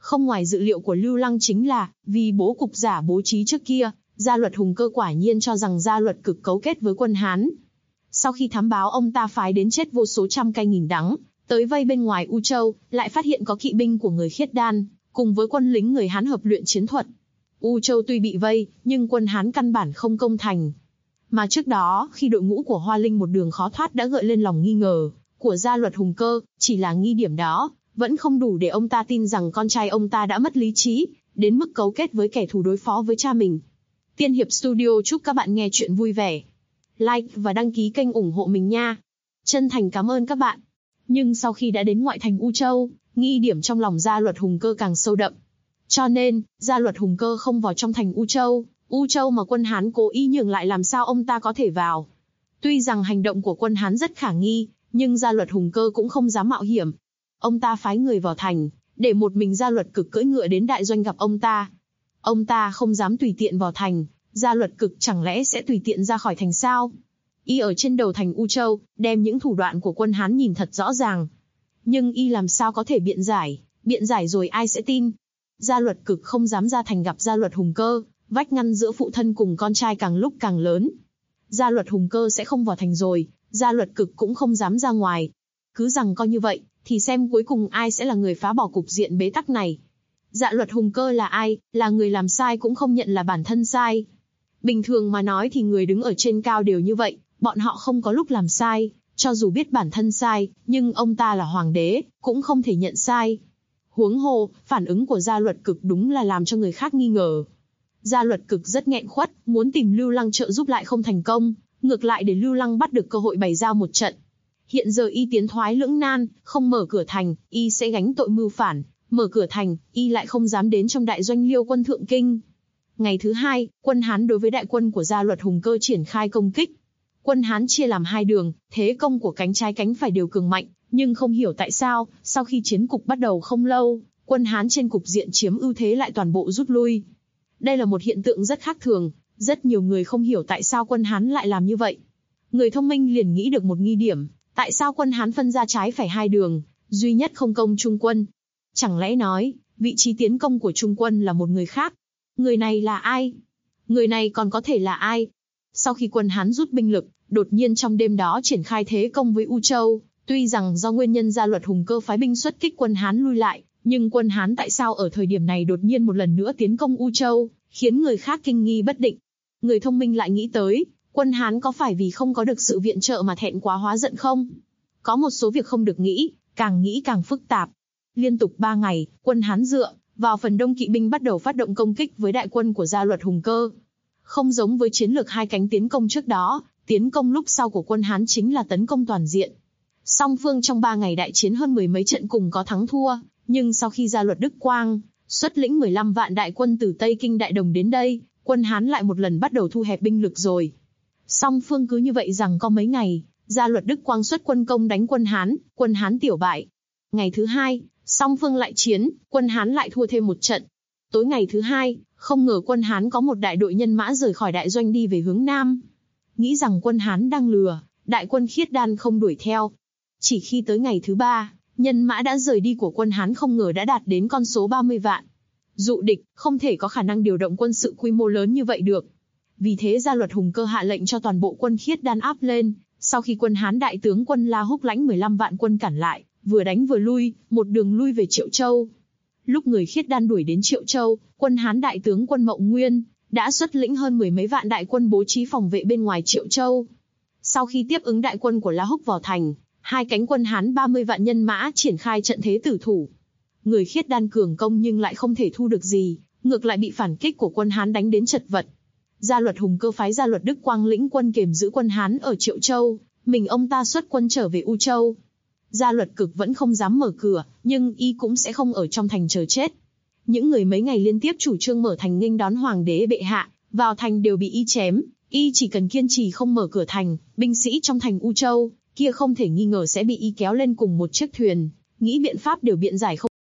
Không ngoài dự liệu của Lưu Lăng chính là, vì bố cục giả bố trí trước kia, Gia Luật Hùng Cơ quả nhiên cho rằng Gia Luật Cực cấu kết với quân Hán. Sau khi thám báo ông ta phái đến chết vô số trăm cây nghìn đắng, tới vây bên ngoài U Châu, lại phát hiện có kỵ binh của người Khiết Đan, cùng với quân lính người Hán hợp luyện chiến thuật. U Châu tuy bị vây, nhưng quân Hán căn bản không công thành. Mà trước đó, khi đội ngũ của Hoa Linh một đường khó thoát đã gợi lên lòng nghi ngờ của Gia Luật Hùng Cơ, chỉ là nghi điểm đó vẫn không đủ để ông ta tin rằng con trai ông ta đã mất lý trí, đến mức cấu kết với kẻ thù đối phó với cha mình. Tiên Hiệp Studio chúc các bạn nghe chuyện vui vẻ. Like và đăng ký kênh ủng hộ mình nha. Chân thành cảm ơn các bạn. Nhưng sau khi đã đến ngoại thành U Châu, nghi điểm trong lòng Gia Luật Hùng Cơ càng sâu đậm. Cho nên, Gia Luật Hùng Cơ không vào trong thành U Châu. U Châu mà quân Hán cố ý nhường lại làm sao ông ta có thể vào. Tuy rằng hành động của quân Hán rất khả nghi, nhưng Gia Luật Hùng Cơ cũng không dám mạo hiểm. Ông ta phái người vào thành, để một mình Gia Luật Cực cưỡi ngựa đến đại doanh gặp ông ta. Ông ta không dám tùy tiện vào thành, Gia Luật Cực chẳng lẽ sẽ tùy tiện ra khỏi thành sao? Y ở trên đầu thành U Châu, đem những thủ đoạn của quân Hán nhìn thật rõ ràng. Nhưng y làm sao có thể biện giải rồi ai sẽ tin? Gia Luật Cực không dám ra thành gặp Gia Luật Hùng Cơ, vách ngăn giữa phụ thân cùng con trai càng lúc càng lớn. Gia Luật Hùng Cơ sẽ không vào thành rồi, Gia Luật Cực cũng không dám ra ngoài. Cứ rằng coi như vậy, thì xem cuối cùng ai sẽ là người phá bỏ cục diện bế tắc này. Gia Luật Hùng Cơ là ai, là người làm sai cũng không nhận là bản thân sai. Bình thường mà nói thì người đứng ở trên cao đều như vậy, bọn họ không có lúc làm sai, cho dù biết bản thân sai, nhưng ông ta là hoàng đế, cũng không thể nhận sai. Huống hồ, phản ứng của Gia Luật Cực đúng là làm cho người khác nghi ngờ. Gia Luật Cực rất nghẹn khuất, muốn tìm Lưu Lăng trợ giúp lại không thành công, ngược lại để Lưu Lăng bắt được cơ hội bày ra một trận. Hiện giờ y tiến thoái lưỡng nan, không mở cửa thành, y sẽ gánh tội mưu phản, mở cửa thành, y lại không dám đến trong đại doanh Liêu quân Thượng Kinh. Ngày thứ hai, quân Hán đối với đại quân của Gia Luật Hùng Cơ triển khai công kích. Quân Hán chia làm hai đường, thế công của cánh trái cánh phải đều cường mạnh, nhưng không hiểu tại sao, sau khi chiến cục bắt đầu không lâu, quân Hán trên cục diện chiếm ưu thế lại toàn bộ rút lui. Đây là một hiện tượng rất khác thường, rất nhiều người không hiểu tại sao quân Hán lại làm như vậy. Người thông minh liền nghĩ được một nghi điểm, tại sao quân Hán phân ra trái phải hai đường, duy nhất không công Trung quân. Chẳng lẽ nói, vị trí tiến công của Trung quân là một người khác? Người này là ai? Người này còn có thể là ai? Sau khi quân Hán rút binh lực, đột nhiên trong đêm đó triển khai thế công với U Châu, tuy rằng do nguyên nhân Gia Luật Hùng Cơ phái binh xuất kích quân Hán lui lại, nhưng quân Hán tại sao ở thời điểm này đột nhiên một lần nữa tiến công U Châu, khiến người khác kinh nghi bất định. Người thông minh lại nghĩ tới, quân Hán có phải vì không có được sự viện trợ mà thẹn quá hóa giận không? Có một số việc không được nghĩ càng phức tạp. Liên tục 3 ngày, quân Hán dựa vào phần đông kỵ binh bắt đầu phát động công kích với đại quân của Gia Luật Hùng Cơ. Không giống với chiến lược hai cánh tiến công trước đó, tiến công lúc sau của quân Hán chính là tấn công toàn diện. Song phương trong 3 ngày đại chiến hơn 10 mấy trận cùng có thắng thua, nhưng sau khi Gia Luật Đức Quang xuất lĩnh 15 vạn đại quân từ Tây Kinh Đại Đồng đến đây, quân Hán lại một lần bắt đầu thu hẹp binh lực rồi. Song phương cứ như vậy rằng có mấy ngày, Gia Luật Đức Quang xuất quân công đánh quân Hán tiểu bại. Ngày thứ hai, song phương lại chiến, quân Hán lại thua thêm một trận. Tối ngày thứ hai, không ngờ quân Hán có một đại đội nhân mã rời khỏi đại doanh đi về hướng Nam. Nghĩ rằng quân Hán đang lừa, đại quân Khiết Đan không đuổi theo. Chỉ khi tới ngày thứ ba, nhân mã đã rời đi của quân Hán không ngờ đã đạt đến con số 30 vạn. Dụ địch, không thể có khả năng điều động quân sự quy mô lớn như vậy được. Vì thế Gia Luật Hùng Cơ hạ lệnh cho toàn bộ quân Khiết Đan áp lên, sau khi quân Hán đại tướng quân La Húc lãnh 15 vạn quân cản lại, vừa đánh vừa lui, một đường lui về Triệu Châu. Lúc người Khiết Đan đuổi đến Triệu Châu, quân Hán đại tướng quân Mộng Nguyên đã xuất lĩnh hơn 10 mấy vạn đại quân bố trí phòng vệ bên ngoài Triệu Châu. Sau khi tiếp ứng đại quân của La Húc vào thành, hai cánh quân Hán 30 vạn nhân mã triển khai trận thế tử thủ. Người Khiết Đan cường công nhưng lại không thể thu được gì, ngược lại bị phản kích của quân Hán đánh đến chật vật. Gia Luật Hùng Cơ phái Gia Luật Đức Quang lĩnh quân kiềm giữ quân Hán ở Triệu Châu, mình ông ta xuất quân trở về U Châu. Gia Luật Cực vẫn không dám mở cửa, nhưng y cũng sẽ không ở trong thành chờ chết. Những người mấy ngày liên tiếp chủ trương mở thành nghênh đón hoàng đế bệ hạ, vào thành đều bị y chém. Y chỉ cần kiên trì không mở cửa thành, binh sĩ trong thành U Châu kia không thể nghi ngờ sẽ bị y kéo lên cùng một chiếc thuyền, nghĩ biện pháp đều biện giải không.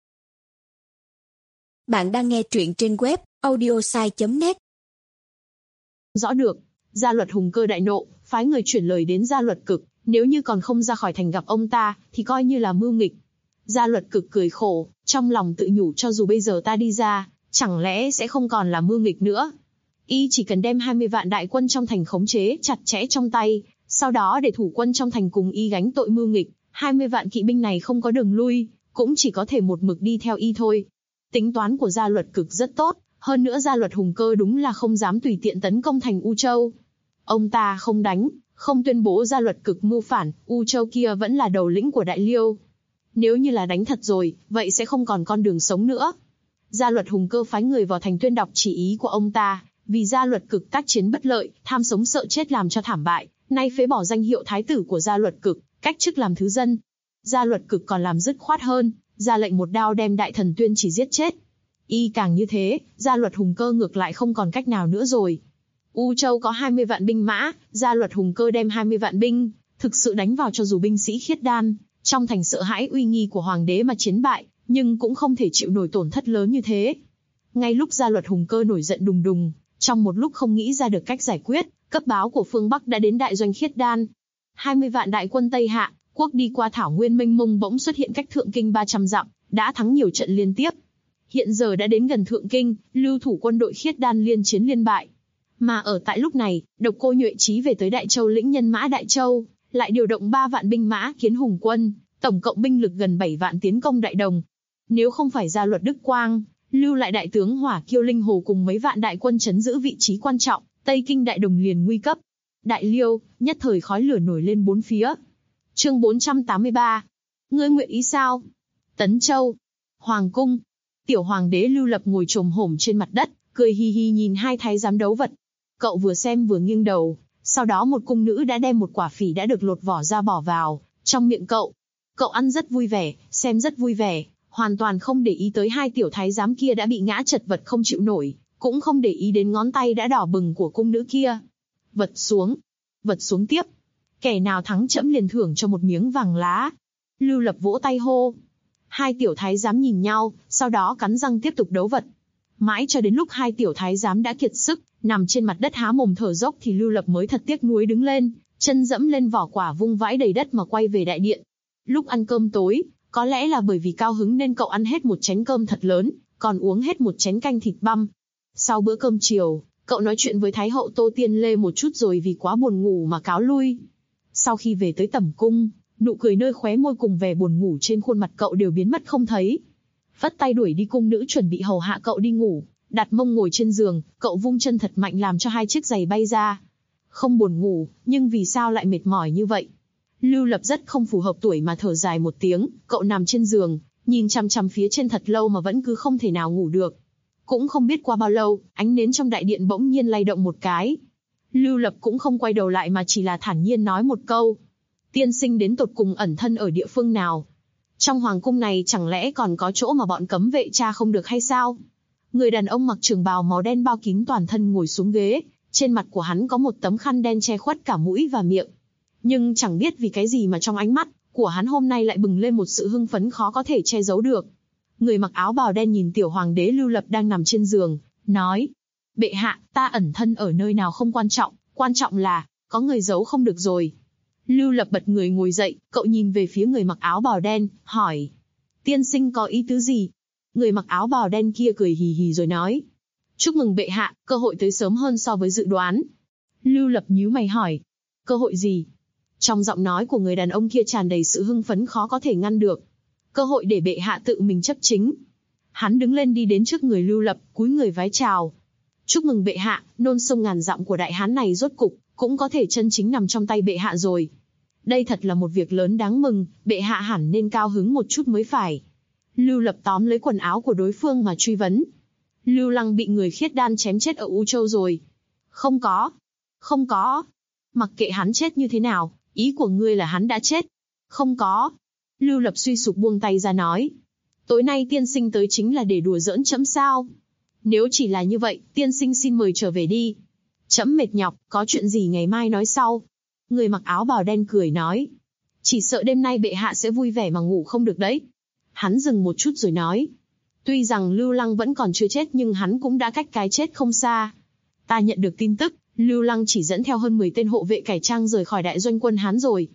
Bạn đang nghe truyện trên web audiosai.net. Rõ được, Gia Luật Hùng Cơ đại nộ, phái người chuyển lời đến Gia Luật Cực, nếu như còn không ra khỏi thành gặp ông ta, thì coi như là mưu nghịch. Gia Luật Cực cười khổ, trong lòng tự nhủ cho dù bây giờ ta đi ra, chẳng lẽ sẽ không còn là mưu nghịch nữa. Y chỉ cần đem 20 vạn đại quân trong thành khống chế chặt chẽ trong tay, sau đó để thủ quân trong thành cùng y gánh tội mưu nghịch, 20 vạn kỵ binh này không có đường lui, cũng chỉ có thể một mực đi theo y thôi. Tính toán của Gia Luật Cực rất tốt, hơn nữa Gia Luật Hùng Cơ đúng là không dám tùy tiện tấn công thành U Châu. Ông ta không đánh, không tuyên bố Gia Luật Cực mưu phản, U Châu kia vẫn là đầu lĩnh của Đại Liêu. Nếu như là đánh thật rồi, vậy sẽ không còn con đường sống nữa. Gia Luật Hùng Cơ phái người vào thành tuyên đọc chỉ ý của ông ta, vì Gia Luật Cực tác chiến bất lợi, tham sống sợ chết làm cho thảm bại, nay phế bỏ danh hiệu thái tử của Gia Luật Cực, cách chức làm thứ dân. Gia Luật Cực còn làm dứt khoát hơn, ra lệnh một đao đem Đại Thần Tuyên Chỉ giết chết. Y càng như thế, Gia Luật Hùng Cơ ngược lại không còn cách nào nữa rồi. U Châu có 20 vạn binh mã, Gia Luật Hùng Cơ đem 20 vạn binh, thực sự đánh vào cho dù binh sĩ khiết đan, trong thành sợ hãi uy nghi của hoàng đế mà chiến bại, nhưng cũng không thể chịu nổi tổn thất lớn như thế. Ngay lúc Gia Luật Hùng Cơ nổi giận đùng đùng, trong một lúc không nghĩ ra được cách giải quyết, cấp báo của phương Bắc đã đến đại doanh khiết đan. 20 vạn đại quân Tây Hạ, quốc đi qua thảo nguyên mênh mông bỗng xuất hiện cách Thượng Kinh 300 dặm, đã thắng nhiều trận liên tiếp. Hiện giờ đã đến gần Thượng Kinh, lưu thủ quân đội khiết đan liên chiến liên bại. Mà ở tại lúc này, Độc Cô Nhuệ Chí về tới Đại Châu lĩnh nhân mã Đại Châu, lại điều động 3 vạn binh mã Kiến Hùng quân, tổng cộng binh lực gần 7 vạn tiến công Đại Đồng. Nếu không phải Gia Luật Đức Quang, lưu lại đại tướng Hỏa Kiêu Linh Hồ cùng mấy vạn đại quân trấn giữ vị trí quan trọng, Tây Kinh Đại Đồng liền nguy cấp. Đại Liêu, nhất thời khói lửa nổi lên bốn phía. Chương 483. Ngươi nguyện ý sao? Tấn Châu, Hoàng cung. Tiểu hoàng đế Lưu Lập ngồi chồm hổm trên mặt đất, cười hì hì nhìn hai thái giám đấu vật. Cậu vừa xem vừa nghiêng đầu, sau đó một cung nữ đã đem một quả phỉ đã được lột vỏ ra bỏ vào trong miệng cậu. Cậu ăn rất vui vẻ, xem rất vui vẻ, hoàn toàn không để ý tới hai tiểu thái giám kia đã bị ngã chật vật không chịu nổi, cũng không để ý đến ngón tay đã đỏ bừng của cung nữ kia. Vật xuống tiếp. Kẻ nào thắng trẫm liền thưởng cho một miếng vàng lá. Lưu Lập vỗ tay hô. Hai tiểu thái giám nhìn nhau, sau đó cắn răng tiếp tục đấu vật. Mãi cho đến lúc hai tiểu thái giám đã kiệt sức, nằm trên mặt đất há mồm thở dốc thì Lưu Lập mới thật tiếc nuối đứng lên, chân dẫm lên vỏ quả vung vãi đầy đất mà quay về đại điện. Lúc ăn cơm tối, có lẽ là bởi vì cao hứng nên cậu ăn hết một chén cơm thật lớn, còn uống hết một chén canh thịt băm. Sau bữa cơm chiều, cậu nói chuyện với Thái hậu Tô Tiên Lê một chút rồi vì quá buồn ngủ mà cáo lui. Sau khi về tới tẩm cung, nụ cười nơi khóe môi cùng vẻ buồn ngủ trên khuôn mặt cậu đều biến mất không thấy. Phất tay đuổi đi cung nữ chuẩn bị hầu hạ cậu đi ngủ, đặt mông ngồi trên giường, cậu vung chân thật mạnh làm cho hai chiếc giày bay ra. Không buồn ngủ, nhưng vì sao lại mệt mỏi như vậy? Lưu Lập rất không phù hợp tuổi mà thở dài một tiếng, cậu nằm trên giường, nhìn chằm chằm phía trên thật lâu mà vẫn cứ không thể nào ngủ được. Cũng không biết qua bao lâu, ánh nến trong đại điện bỗng nhiên lay động một cái. Lưu Lập cũng không quay đầu lại mà chỉ là thản nhiên nói một câu. Tiên sinh đến tột cùng ẩn thân ở địa phương nào? Trong hoàng cung này chẳng lẽ còn có chỗ mà bọn cấm vệ tra không được hay sao? Người đàn ông mặc trường bào màu đen bao kín toàn thân ngồi xuống ghế, trên mặt của hắn có một tấm khăn đen che khuất cả mũi và miệng. Nhưng chẳng biết vì cái gì mà trong ánh mắt của hắn hôm nay lại bừng lên một sự hưng phấn khó có thể che giấu được. Người mặc áo bào đen nhìn tiểu hoàng đế Lưu Lập đang nằm trên giường, nói: Bệ hạ, ta ẩn thân ở nơi nào không quan trọng là, có người giấu không được rồi. Lưu Lập bật người ngồi dậy, cậu nhìn về phía người mặc áo bào đen, hỏi: Tiên sinh có ý tứ gì? Người mặc áo bào đen kia cười hì hì rồi nói: Chúc mừng bệ hạ, cơ hội tới sớm hơn so với dự đoán. Lưu Lập nhíu mày hỏi: Cơ hội gì? Trong giọng nói của người đàn ông kia tràn đầy sự hưng phấn khó có thể ngăn được. Cơ hội để bệ hạ tự mình chấp chính. Hắn đứng lên đi đến trước người Lưu Lập, cúi người vái chào. Chúc mừng bệ hạ, nôn sông ngàn dặm của đại hán này rốt cục cũng có thể chân chính nằm trong tay bệ hạ rồi. Đây thật là một việc lớn đáng mừng, bệ hạ hẳn nên cao hứng một chút mới phải. Lưu Lập tóm lấy quần áo của đối phương mà truy vấn. Lưu Lăng bị người khiết đan chém chết ở U Châu rồi. Không có. Mặc kệ hắn chết như thế nào, ý của ngươi là hắn đã chết. Không có. Lưu Lập suy sụp buông tay ra nói. Tối nay tiên sinh tới chính là để đùa giỡn trẫm sao? Nếu chỉ là như vậy, tiên sinh xin mời trở về đi. Trẫm mệt nhọc, có chuyện gì ngày mai nói sau. Người mặc áo bào đen cười nói. Chỉ sợ đêm nay bệ hạ sẽ vui vẻ mà ngủ không được đấy. Hắn dừng một chút rồi nói. Tuy rằng Lưu Lăng vẫn còn chưa chết nhưng hắn cũng đã cách cái chết không xa. Ta nhận được tin tức, Lưu Lăng chỉ dẫn theo hơn 10 tên hộ vệ cải trang rời khỏi đại doanh quân Hán rồi.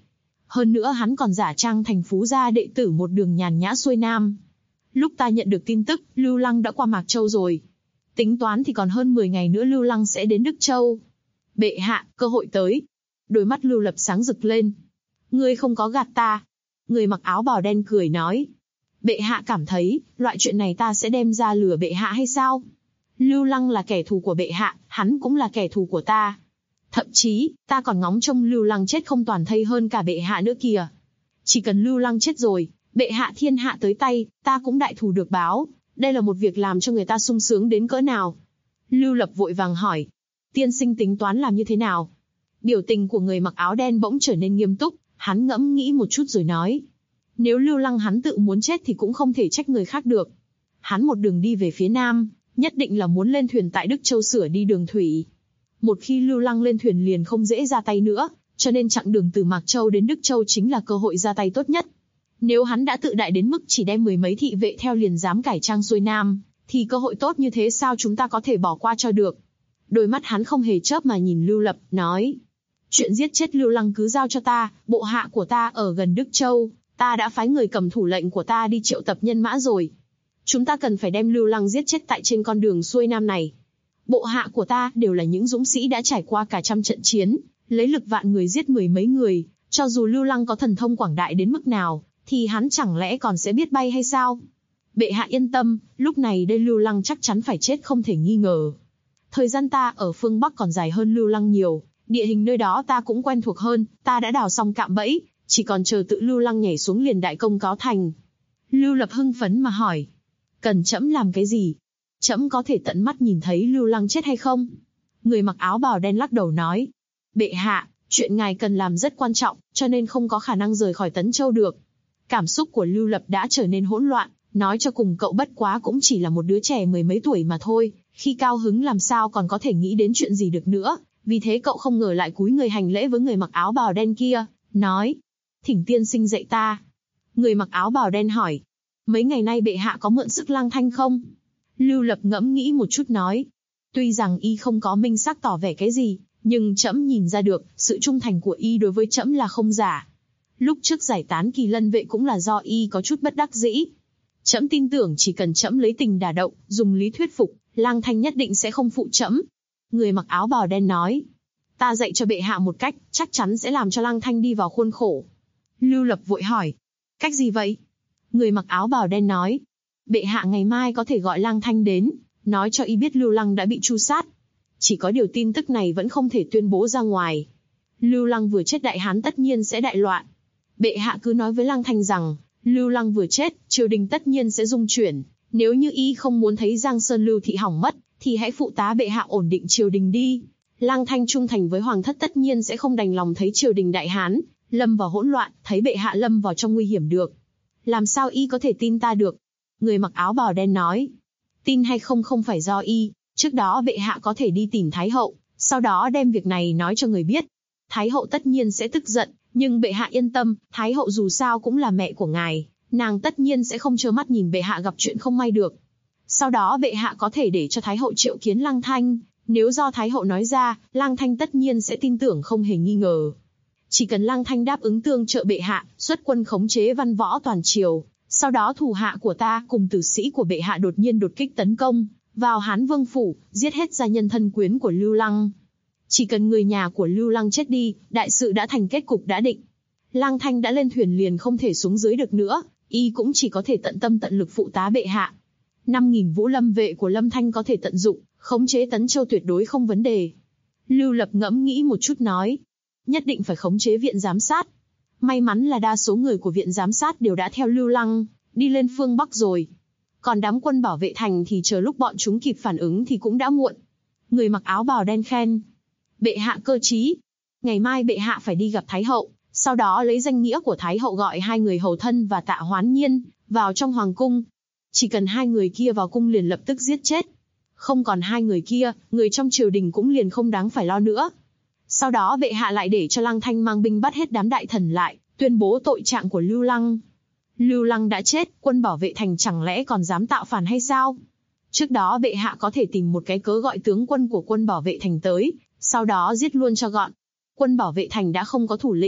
Hơn nữa hắn còn giả trang thành phú gia đệ tử một đường nhàn nhã xuôi nam. Lúc ta nhận được tin tức, Lưu Lăng đã qua Mạc Châu rồi. Tính toán thì còn hơn 10 ngày nữa Lưu Lăng sẽ đến Đức Châu. Bệ hạ, cơ hội tới. Đôi mắt Lưu Lập sáng rực lên. Ngươi không có gạt ta. Người mặc áo bào đen cười nói. Bệ hạ cảm thấy, loại chuyện này ta sẽ đem ra lừa bệ hạ hay sao? Lưu Lăng là kẻ thù của bệ hạ, hắn cũng là kẻ thù của ta. Thậm chí, ta còn ngóng trông Lưu Lăng chết không toàn thây hơn cả bệ hạ nữa kìa. Chỉ cần Lưu Lăng chết rồi, bệ hạ thiên hạ tới tay, ta cũng đại thù được báo. Đây là một việc làm cho người ta sung sướng đến cỡ nào? Lưu Lập vội vàng hỏi. Tiên sinh tính toán làm như thế nào? Biểu tình của người mặc áo đen bỗng trở nên nghiêm túc, hắn ngẫm nghĩ một chút rồi nói. Nếu Lưu Lăng hắn tự muốn chết thì cũng không thể trách người khác được. Hắn một đường đi về phía nam, nhất định là muốn lên thuyền tại Đức Châu sửa đi đường thủy. Một khi Lưu Lăng lên thuyền liền không dễ ra tay nữa, cho nên chặng đường từ Mạc Châu đến Đức Châu chính là cơ hội ra tay tốt nhất. Nếu hắn đã tự đại đến mức chỉ đem 10 mấy thị vệ theo liền dám cải trang xuôi nam, thì cơ hội tốt như thế sao chúng ta có thể bỏ qua cho được? Đôi mắt hắn không hề chớp mà nhìn Lưu Lập, nói. Chuyện giết chết Lưu Lăng cứ giao cho ta, bộ hạ của ta ở gần Đức Châu, ta đã phái người cầm thủ lệnh của ta đi triệu tập nhân mã rồi. Chúng ta cần phải đem Lưu Lăng giết chết tại trên con đường xuôi nam này. Bộ hạ của ta đều là những dũng sĩ đã trải qua cả trăm trận chiến, lấy lực vạn người giết 10 mấy người, cho dù Lưu Lăng có thần thông quảng đại đến mức nào, thì hắn chẳng lẽ còn sẽ biết bay hay sao? Bệ hạ yên tâm, lúc này đây Lưu Lăng chắc chắn phải chết không thể nghi ngờ. Thời gian ta ở phương Bắc còn dài hơn Lưu Lăng nhiều, địa hình nơi đó ta cũng quen thuộc hơn, ta đã đào xong cạm bẫy, chỉ còn chờ tự Lưu Lăng nhảy xuống liền đại công cáo thành. Lưu Lập hưng phấn mà hỏi. Cần trẫm làm cái gì? Trẫm có thể tận mắt nhìn thấy Lưu Lăng chết hay không? Người mặc áo bào đen lắc đầu nói. Bệ hạ, chuyện ngài cần làm rất quan trọng, cho nên không có khả năng rời khỏi Tấn Châu được. Cảm xúc của Lưu Lập đã trở nên hỗn loạn, nói cho cùng cậu bất quá cũng chỉ là một đứa trẻ 10 mấy tuổi mà thôi, khi cao hứng làm sao còn có thể nghĩ đến chuyện gì được nữa, vì thế cậu không ngờ lại cúi người hành lễ với người mặc áo bào đen kia, nói. Thỉnh tiên sinh dạy ta. Người mặc áo bào đen hỏi. Mấy ngày nay bệ hạ có mượn sức Lang Thanh không? Lưu Lập ngẫm nghĩ một chút nói. Tuy rằng y không có minh xác tỏ vẻ cái gì, nhưng trẫm nhìn ra được, sự trung thành của y đối với trẫm là không giả. Lúc trước giải tán Kỳ Lân vệ cũng là do y có chút bất đắc dĩ. Trẫm tin tưởng chỉ cần trẫm lấy tình đả động, dùng lý thuyết phục, Lang Thanh nhất định sẽ không phụ trẫm. Người mặc áo bào đen nói. Ta dạy cho bệ hạ một cách, chắc chắn sẽ làm cho Lang Thanh đi vào khuôn khổ. Lưu Lập vội hỏi. Cách gì vậy? Người mặc áo bào đen nói. Bệ hạ ngày mai có thể gọi Lang Thanh đến, nói cho y biết Lưu Lăng đã bị tru sát. Chỉ có điều tin tức này vẫn không thể tuyên bố ra ngoài. Lưu Lăng vừa chết Đại Hán tất nhiên sẽ đại loạn. Bệ hạ cứ nói với Lang Thanh rằng, Lưu Lăng vừa chết, triều đình tất nhiên sẽ rung chuyển. Nếu như y không muốn thấy Giang Sơn Lưu thị hỏng mất, thì hãy phụ tá bệ hạ ổn định triều đình đi. Lang Thanh trung thành với hoàng thất tất nhiên sẽ không đành lòng thấy triều đình Đại Hán lâm vào hỗn loạn, thấy bệ hạ lâm vào trong nguy hiểm được. Làm sao y có thể tin ta được? Người mặc áo bào đen nói. Tin hay không không phải do y, trước đó bệ hạ có thể đi tìm Thái hậu, sau đó đem việc này nói cho người biết. Thái hậu tất nhiên sẽ tức giận, nhưng bệ hạ yên tâm, Thái hậu dù sao cũng là mẹ của ngài, nàng tất nhiên sẽ không trơ mắt nhìn bệ hạ gặp chuyện không may được. Sau đó bệ hạ có thể để cho Thái hậu triệu kiến Lang Thanh, nếu do Thái hậu nói ra, Lang Thanh tất nhiên sẽ tin tưởng không hề nghi ngờ. Chỉ cần Lang Thanh đáp ứng tương trợ bệ hạ, xuất quân khống chế văn võ toàn triều, sau đó thủ hạ của ta cùng tử sĩ của bệ hạ đột nhiên đột kích tấn công vào Hán Vương phủ, giết hết gia nhân thân quyến của Lưu Lăng. Chỉ cần người nhà của Lưu Lăng chết đi, đại sự đã thành, kết cục đã định. Lang Thanh đã lên thuyền liền không thể xuống dưới được nữa, y cũng chỉ có thể tận tâm tận lực phụ tá bệ hạ. 5.000 vũ lâm vệ của Lâm Thanh có thể tận dụng, khống chế Tấn Châu tuyệt đối không vấn đề. Lưu Lập ngẫm nghĩ một chút nói. Nhất định phải khống chế viện giám sát. May mắn là đa số người của viện giám sát đều đã theo Lưu Lăng, đi lên phương Bắc rồi. Còn đám quân bảo vệ thành thì chờ lúc bọn chúng kịp phản ứng thì cũng đã muộn. Người mặc áo bào đen khen. Bệ hạ cơ trí. Ngày mai bệ hạ phải đi gặp Thái hậu, sau đó lấy danh nghĩa của Thái hậu gọi 2 người hầu thân và Tạ Hoán Nhiên vào trong hoàng cung. Chỉ cần 2 người kia vào cung liền lập tức giết chết. Không còn 2 người kia, người trong triều đình cũng liền không đáng phải lo nữa. Sau đó bệ hạ lại để cho Lang Thanh mang binh bắt hết đám đại thần lại, tuyên bố tội trạng của Lưu Lăng. Lưu Lăng đã chết, quân bảo vệ thành chẳng lẽ còn dám tạo phản hay sao? Trước đó bệ hạ có thể tìm một cái cớ gọi tướng quân của quân bảo vệ thành tới, sau đó giết luôn cho gọn. Quân bảo vệ thành đã không có thủ lĩnh,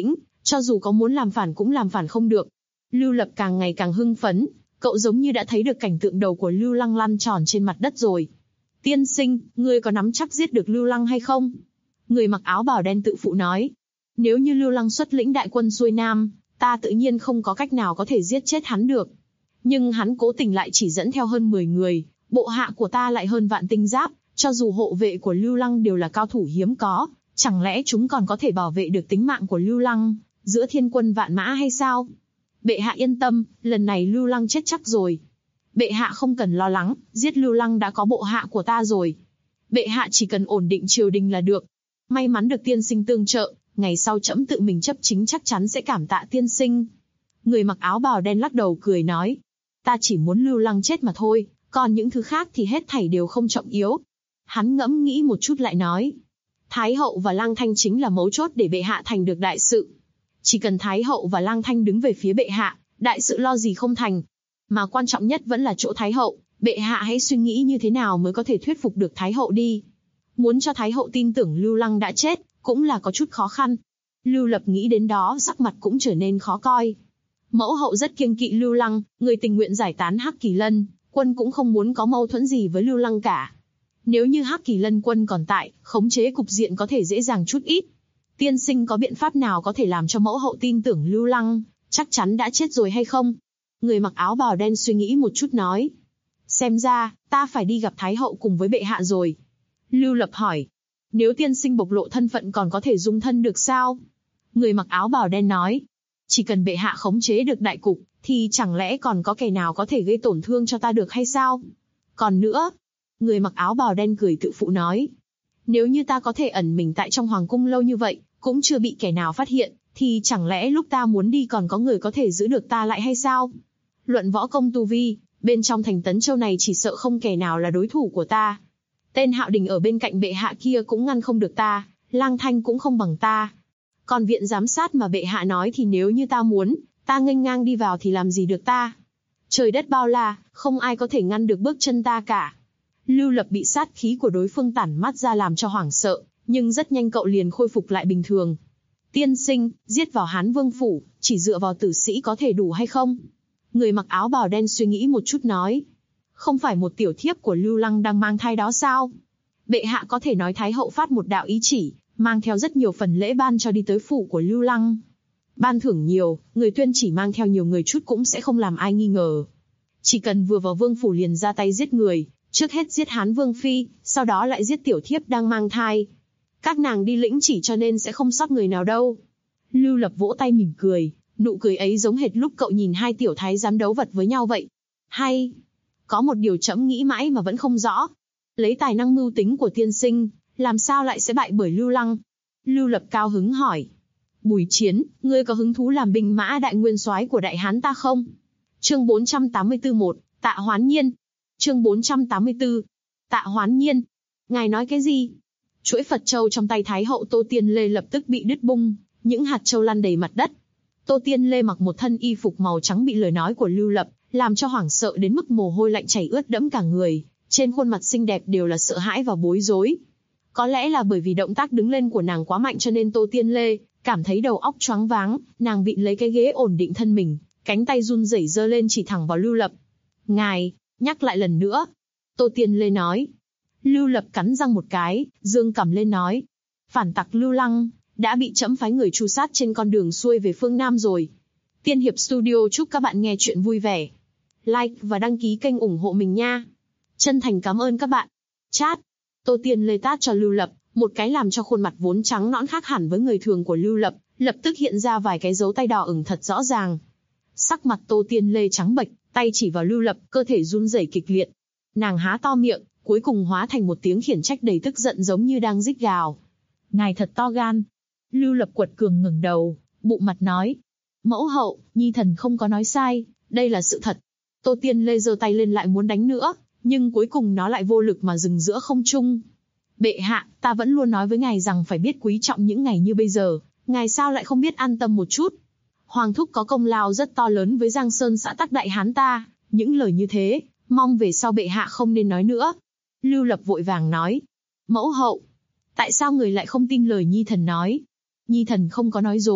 Cho dù có muốn làm phản cũng làm phản không được. Lưu Lập càng ngày càng hưng phấn, cậu giống như đã thấy được cảnh tượng đầu của Lưu Lăng lăn tròn trên mặt đất rồi. Tiên sinh, ngươi có nắm chắc giết được Lưu Lăng hay không? Người mặc áo bào đen tự phụ nói. Nếu như Lưu Lăng xuất lĩnh đại quân xuôi nam, ta tự nhiên không có cách nào có thể giết chết hắn được. Nhưng hắn cố tình lại chỉ dẫn theo hơn 10 người, bộ hạ của ta lại hơn vạn tinh giáp, cho dù hộ vệ của Lưu Lăng đều là cao thủ hiếm có, chẳng lẽ chúng còn có thể bảo vệ được tính mạng của Lưu Lăng giữa thiên quân vạn mã hay sao? Bệ hạ yên tâm, lần này Lưu Lăng chết chắc rồi. Bệ hạ không cần lo lắng, giết Lưu Lăng đã có bộ hạ của ta rồi. Bệ hạ chỉ cần ổn định triều đình là được. May mắn được tiên sinh tương trợ, ngày sau trẫm tự mình chấp chính chắc chắn sẽ cảm tạ tiên sinh. Người mặc áo bào đen lắc đầu cười nói. Ta chỉ muốn Lưu Lăng chết mà thôi, còn những thứ khác thì hết thảy đều không trọng yếu. Hắn ngẫm nghĩ một chút lại nói. Thái hậu và Lang Thanh chính là mấu chốt để bệ hạ thành được đại sự. Chỉ cần Thái hậu và Lang Thanh đứng về phía bệ hạ, đại sự lo gì không thành. Mà quan trọng nhất vẫn là chỗ Thái hậu, bệ hạ hãy suy nghĩ như thế nào mới có thể thuyết phục được Thái hậu đi. Muốn cho Thái hậu tin tưởng Lưu Lăng đã chết, cũng là có chút khó khăn. Lưu Lập nghĩ đến đó sắc mặt cũng trở nên khó coi. Mẫu hậu rất kiêng kỵ Lưu Lăng, người tình nguyện giải tán Hắc Kỳ Lân, quân cũng không muốn có mâu thuẫn gì với Lưu Lăng cả. Nếu như Hắc Kỳ Lân quân còn tại, khống chế cục diện có thể dễ dàng chút ít. Tiên sinh có biện pháp nào có thể làm cho mẫu hậu tin tưởng Lưu Lăng chắc chắn đã chết rồi hay không? Người mặc áo bào đen suy nghĩ một chút nói. Xem ra, ta phải đi gặp Thái hậu cùng với bệ hạ rồi. Lưu Lập hỏi. Nếu tiên sinh bộc lộ thân phận còn có thể dung thân được sao? Người mặc áo bào đen nói. Chỉ cần bệ hạ khống chế được đại cục, thì chẳng lẽ còn có kẻ nào có thể gây tổn thương cho ta được hay sao? Còn nữa, người mặc áo bào đen cười tự phụ nói. Nếu như ta có thể ẩn mình tại trong hoàng cung lâu như vậy, cũng chưa bị kẻ nào phát hiện, thì chẳng lẽ lúc ta muốn đi còn có người có thể giữ được ta lại hay sao? Luận võ công tu vi, bên trong thành Tấn Châu này chỉ sợ không kẻ nào là đối thủ của ta. Tên Hạo Đình ở bên cạnh bệ hạ kia cũng ngăn không được ta, Lang Thanh cũng không bằng ta. Còn viện giám sát mà bệ hạ nói thì nếu như ta muốn, ta nghênh ngang đi vào thì làm gì được ta? Trời đất bao la, không ai có thể ngăn được bước chân ta cả. Lưu Lập bị sát khí của đối phương tản mắt ra làm cho hoảng sợ, nhưng rất nhanh cậu liền khôi phục lại bình thường. Tiên sinh, giết vào Hán Vương phủ, chỉ dựa vào tử sĩ có thể đủ hay không? Người mặc áo bào đen suy nghĩ một chút nói. Không phải một tiểu thiếp của Lưu Lăng đang mang thai đó sao? Bệ hạ có thể nói Thái hậu phát một đạo ý chỉ, mang theo rất nhiều phần lễ ban cho đi tới phủ của Lưu Lăng. Ban thưởng nhiều, người tuyên chỉ mang theo nhiều người chút cũng sẽ không làm ai nghi ngờ. Chỉ cần vừa vào vương phủ liền ra tay giết người, trước hết giết Hán Vương phi, sau đó lại giết tiểu thiếp đang mang thai. Các nàng đi lĩnh chỉ cho nên sẽ không sót người nào đâu. Lưu Lập vỗ tay mỉm cười, nụ cười ấy giống hệt lúc cậu nhìn hai tiểu thái giám đấu vật với nhau vậy. Hay, có một điều trẫm nghĩ mãi mà vẫn không rõ. Lấy tài năng mưu tính của tiên sinh, làm sao lại sẽ bại bởi Lưu Lăng? Lưu Lập cao hứng hỏi. Bùi Chiến, ngươi có hứng thú làm binh mã đại nguyên soái của Đại Hán ta không? Chương 484-1, Tạ Hoán Nhiên. Chương 484, Tạ Hoán Nhiên. Ngài nói cái gì? Chuỗi Phật châu trong tay Thái hậu Tô Tiên Lê lập tức bị đứt bung, những hạt châu lăn đầy mặt đất. Tô Tiên Lê mặc một thân y phục màu trắng bị lời nói của Lưu Lập làm cho hoảng sợ đến mức mồ hôi lạnh chảy ướt đẫm cả người, trên khuôn mặt xinh đẹp đều là sợ hãi và bối rối. Có lẽ là bởi vì động tác đứng lên của nàng quá mạnh cho nên Tô Tiên Lê cảm thấy đầu óc choáng váng, nàng vịn lấy cái ghế ổn định thân mình, cánh tay run rẩy giơ lên chỉ thẳng vào Lưu Lập. Ngài, nhắc lại lần nữa. Tô Tiên Lê nói. Lưu Lập cắn răng một cái, giương cằm lên nói. Phản tặc Lưu Lăng đã bị trẫm phái người tru sát trên con đường xuôi về phương Nam rồi. Tiên Hiệp Studio chúc các bạn nghe chuyện vui vẻ. Like và đăng ký kênh ủng hộ mình nha. Chân thành cảm ơn các bạn. Chat. Tô Tiên Lê tát cho Lưu Lập, một cái làm cho khuôn mặt vốn trắng nõn khác hẳn với người thường của Lưu Lập, lập tức hiện ra vài cái dấu tay đỏ ửng thật rõ ràng. Sắc mặt Tô Tiên Lê trắng bệch, tay chỉ vào Lưu Lập, cơ thể run rẩy kịch liệt. Nàng há to miệng, cuối cùng hóa thành một tiếng khiển trách đầy tức giận giống như đang rít gào. Ngài thật to gan. Lưu Lập quật cường ngẩng đầu, bụng mặt nói. Mẫu hậu, nhi thần không có nói sai, đây là sự thật. Tô Tiên Lê giơ tay lên lại muốn đánh nữa, nhưng cuối cùng nó lại vô lực mà dừng giữa không trung. Bệ hạ, ta vẫn luôn nói với ngài rằng phải biết quý trọng những ngày như bây giờ, ngài sao lại không biết an tâm một chút? Hoàng thúc có công lao rất to lớn với Giang Sơn xã tắc Đại Hán ta, những lời như thế, mong về sau bệ hạ không nên nói nữa. Lưu Lập vội vàng nói. Mẫu hậu, tại sao người lại không tin lời nhi thần nói? Nhi thần không có nói dối,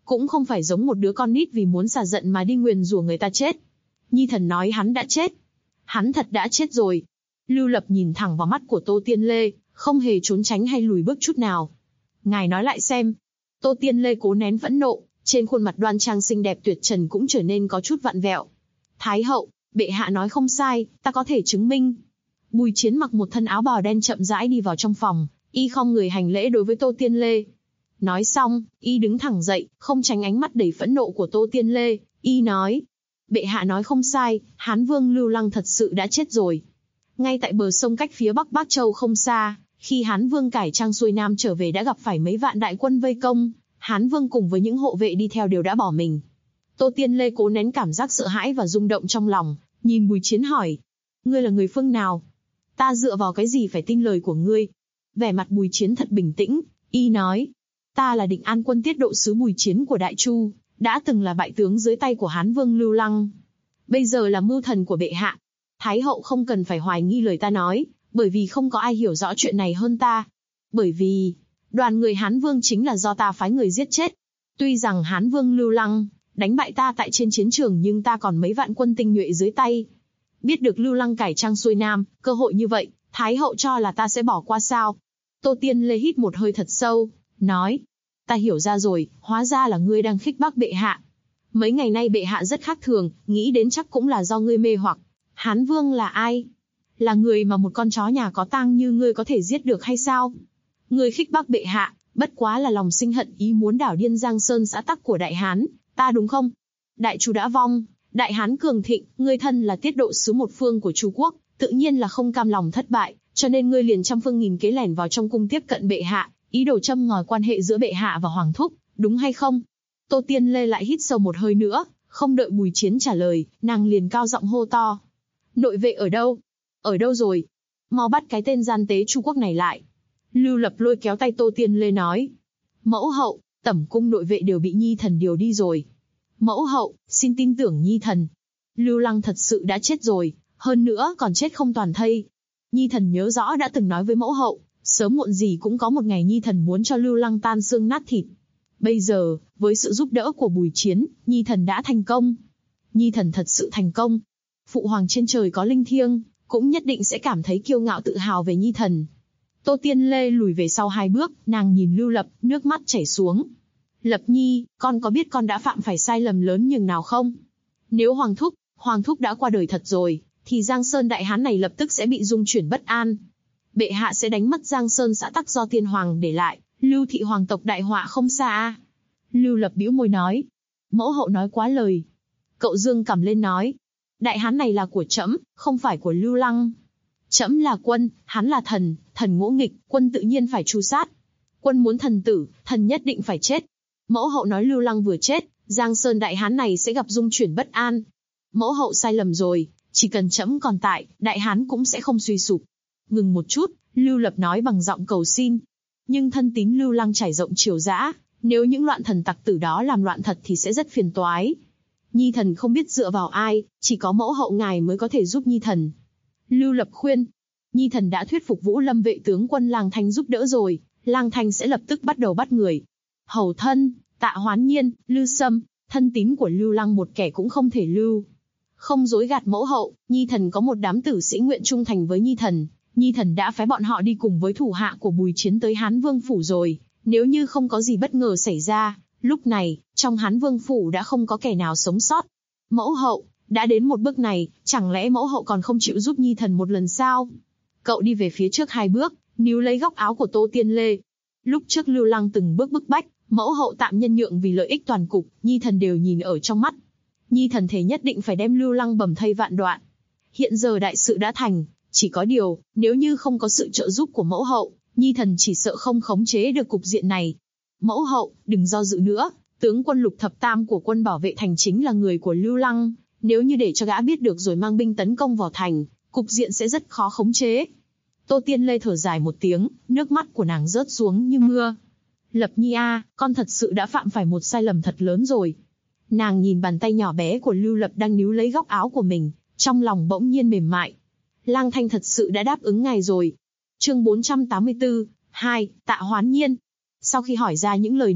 cũng không phải giống một đứa con nít vì muốn xả giận mà đi nguyền rủa người ta chết. Nhi thần nói hắn đã chết. Hắn thật đã chết rồi. Lưu Lập nhìn thẳng vào mắt của Tô Tiên Lê, không hề trốn tránh hay lùi bước chút nào. Ngài nói lại xem. Tô Tiên Lê cố nén phẫn nộ, trên khuôn mặt đoan trang xinh đẹp tuyệt trần cũng trở nên có chút vặn vẹo. Thái hậu, bệ hạ nói không sai, ta có thể chứng minh. Bùi Chiến mặc một thân áo bào đen chậm rãi đi vào trong phòng, y khom người hành lễ đối với Tô Tiên Lê. Nói xong, y đứng thẳng dậy, không tránh ánh mắt đầy phẫn nộ của Tô Tiên Lê, y nói. Bệ hạ nói không sai, Hán Vương Lưu Lăng thật sự đã chết rồi. Ngay tại bờ sông cách phía bắc Bắc Châu không xa, khi Hán Vương cải trang xuôi nam trở về đã gặp phải mấy vạn đại quân vây công, Hán Vương cùng với những hộ vệ đi theo đều đã bỏ mình. Tô Tiên Lê cố nén cảm giác sợ hãi và rung động trong lòng, nhìn Bùi Chiến hỏi. Ngươi là người phương nào? Ta dựa vào cái gì phải tin lời của ngươi? Vẻ mặt Bùi Chiến thật bình tĩnh, y nói. Ta là Định An quân tiết độ sứ Bùi Chiến của Đại Chu, đã từng là bại tướng dưới tay của Hán Vương Lưu Lăng. Bây giờ là mưu thần của bệ hạ. Thái hậu không cần phải hoài nghi lời ta nói, bởi vì không có ai hiểu rõ chuyện này hơn ta. Bởi vì, đoàn người Hán Vương chính là do ta phái người giết chết. Tuy rằng Hán Vương Lưu Lăng đánh bại ta tại trên chiến trường nhưng ta còn mấy vạn quân tinh nhuệ dưới tay. Biết được Lưu Lăng cải trang xuôi nam, cơ hội như vậy, Thái hậu cho là ta sẽ bỏ qua sao? Tô Tiên Lê hít một hơi thật sâu, nói. Ta hiểu ra rồi, hóa ra là ngươi đang khích bác bệ hạ. Mấy ngày nay bệ hạ rất khác thường, nghĩ đến chắc cũng là do ngươi mê hoặc. Hán Vương là ai? Là người mà một con chó nhà có tang như ngươi có thể giết được hay sao? Ngươi khích bác bệ hạ, bất quá là lòng sinh hận ý muốn đảo điên Giang Sơn xã tắc của Đại Hán, ta đúng không? Đại Chu đã vong, Đại Hán cường thịnh, ngươi thân là tiết độ sứ một phương của Chu quốc, tự nhiên là không cam lòng thất bại, cho nên ngươi liền trăm phương nghìn kế lẻn vào trong cung tiếp cận bệ hạ, ý đồ châm ngòi quan hệ giữa bệ hạ và hoàng thúc, đúng hay không? Tô Tiên Lê lại hít sâu một hơi nữa, không đợi Bùi Chiến trả lời, nàng liền cao giọng hô to. Nội vệ ở đâu? Ở đâu rồi? Mau bắt cái tên gian tế Chu quốc này lại. Lưu Lập lôi kéo tay Tô Tiên Lê nói. Mẫu hậu, tẩm cung nội vệ đều bị Nhi thần điều đi rồi. Mẫu hậu, xin tin tưởng Nhi thần. Lưu Lăng thật sự đã chết rồi, hơn nữa còn chết không toàn thây. Nhi thần nhớ rõ đã từng nói với mẫu hậu, sớm muộn gì cũng có một ngày Nhi thần muốn cho Lưu Lăng tan xương nát thịt. Bây giờ, với sự giúp đỡ của Bùi Chiến, Nhi thần đã thành công. Nhi thần thật sự thành công. Phụ hoàng trên trời có linh thiêng, cũng nhất định sẽ cảm thấy kiêu ngạo tự hào về Nhi thần. Tô Tiên Lê lùi về sau 2 bước, nàng nhìn Lưu Lập, nước mắt chảy xuống. Lập Nhi, con có biết con đã phạm phải sai lầm lớn nhường nào không? Nếu Hoàng thúc đã qua đời thật rồi, thì Giang Sơn Đại Hán này lập tức sẽ bị rung chuyển bất an. Bệ hạ sẽ đánh mất Giang Sơn xã tắc do tiên hoàng để lại, Lưu thị hoàng tộc đại họa không xa. Lưu Lập bĩu môi nói. Mẫu hậu nói quá lời. Cậu dương cằm lên nói. Đại Hán này là của trẫm, không phải của Lưu Lăng. Trẫm là quân, hắn là thần, thần ngỗ nghịch, quân tự nhiên phải tru sát. Quân muốn thần tử, thần nhất định phải chết. Mẫu hậu nói Lưu Lăng vừa chết, Giang Sơn Đại Hán này sẽ gặp dung chuyển bất an. Mẫu hậu sai lầm rồi, chỉ cần trẫm còn tại, Đại Hán cũng sẽ không suy sụp. Ngừng một chút, Lưu Lập nói bằng giọng cầu xin. Nhưng thân tín Lưu Lăng trải rộng triều dã, nếu những loạn thần tặc tử đó làm loạn thật thì sẽ rất phiền toái. Nhi thần không biết dựa vào ai, chỉ có mẫu hậu ngài mới có thể giúp Nhi thần. Lưu Lập khuyên. Nhi thần đã thuyết phục Vũ Lâm vệ tướng quân Lang Thanh giúp đỡ rồi, Lang Thanh sẽ lập tức bắt đầu bắt người. Hầu thân, Tạ Hoán Nhiên, Lư Sâm, thân tín của Lưu Lăng một kẻ cũng không thể lưu. Không dối gạt mẫu hậu, Nhi thần có một đám tử sĩ nguyện trung thành với Nhi thần. Nhi thần đã phái bọn họ đi cùng với thủ hạ của Bùi Chiến tới Hán Vương phủ rồi. Nếu như không có gì bất ngờ xảy ra, lúc này, trong Hán Vương phủ đã không có kẻ nào sống sót. Mẫu hậu, đã đến một bước này, chẳng lẽ mẫu hậu còn không chịu giúp Nhi thần một lần sao? Cậu đi về phía trước 2 bước, níu lấy góc áo của Tô Tiên Lê. Lúc trước Lưu Lăng từng bước bức bách, mẫu hậu tạm nhân nhượng vì lợi ích toàn cục, Nhi thần đều nhìn ở trong mắt. Nhi thần thề nhất định phải đem Lưu Lăng bầm thây vạn đoạn. Hiện giờ đại sự đã thành, chỉ có điều, nếu như không có sự trợ giúp của mẫu hậu, Nhi thần chỉ sợ không khống chế được cục diện này. Mẫu hậu, đừng do dự nữa, tướng quân Lục Thập Tam của quân bảo vệ thành chính là người của Lưu Lăng, nếu như để cho gã biết được rồi mang binh tấn công vào thành, cục diện sẽ rất khó khống chế. Tô Tiên Lê thở dài một tiếng, nước mắt của nàng rớt xuống như mưa. Lập Nhi a, con thật sự đã phạm phải một sai lầm thật lớn rồi. Nàng nhìn bàn tay nhỏ bé của Lưu Lập đang níu lấy góc áo của mình, trong lòng bỗng nhiên mềm mại. Lang Thanh thật sự đã đáp ứng ngài rồi. Chương 484, 2, Tạ Hoán Nhiên. Sau khi hỏi ra những lời này,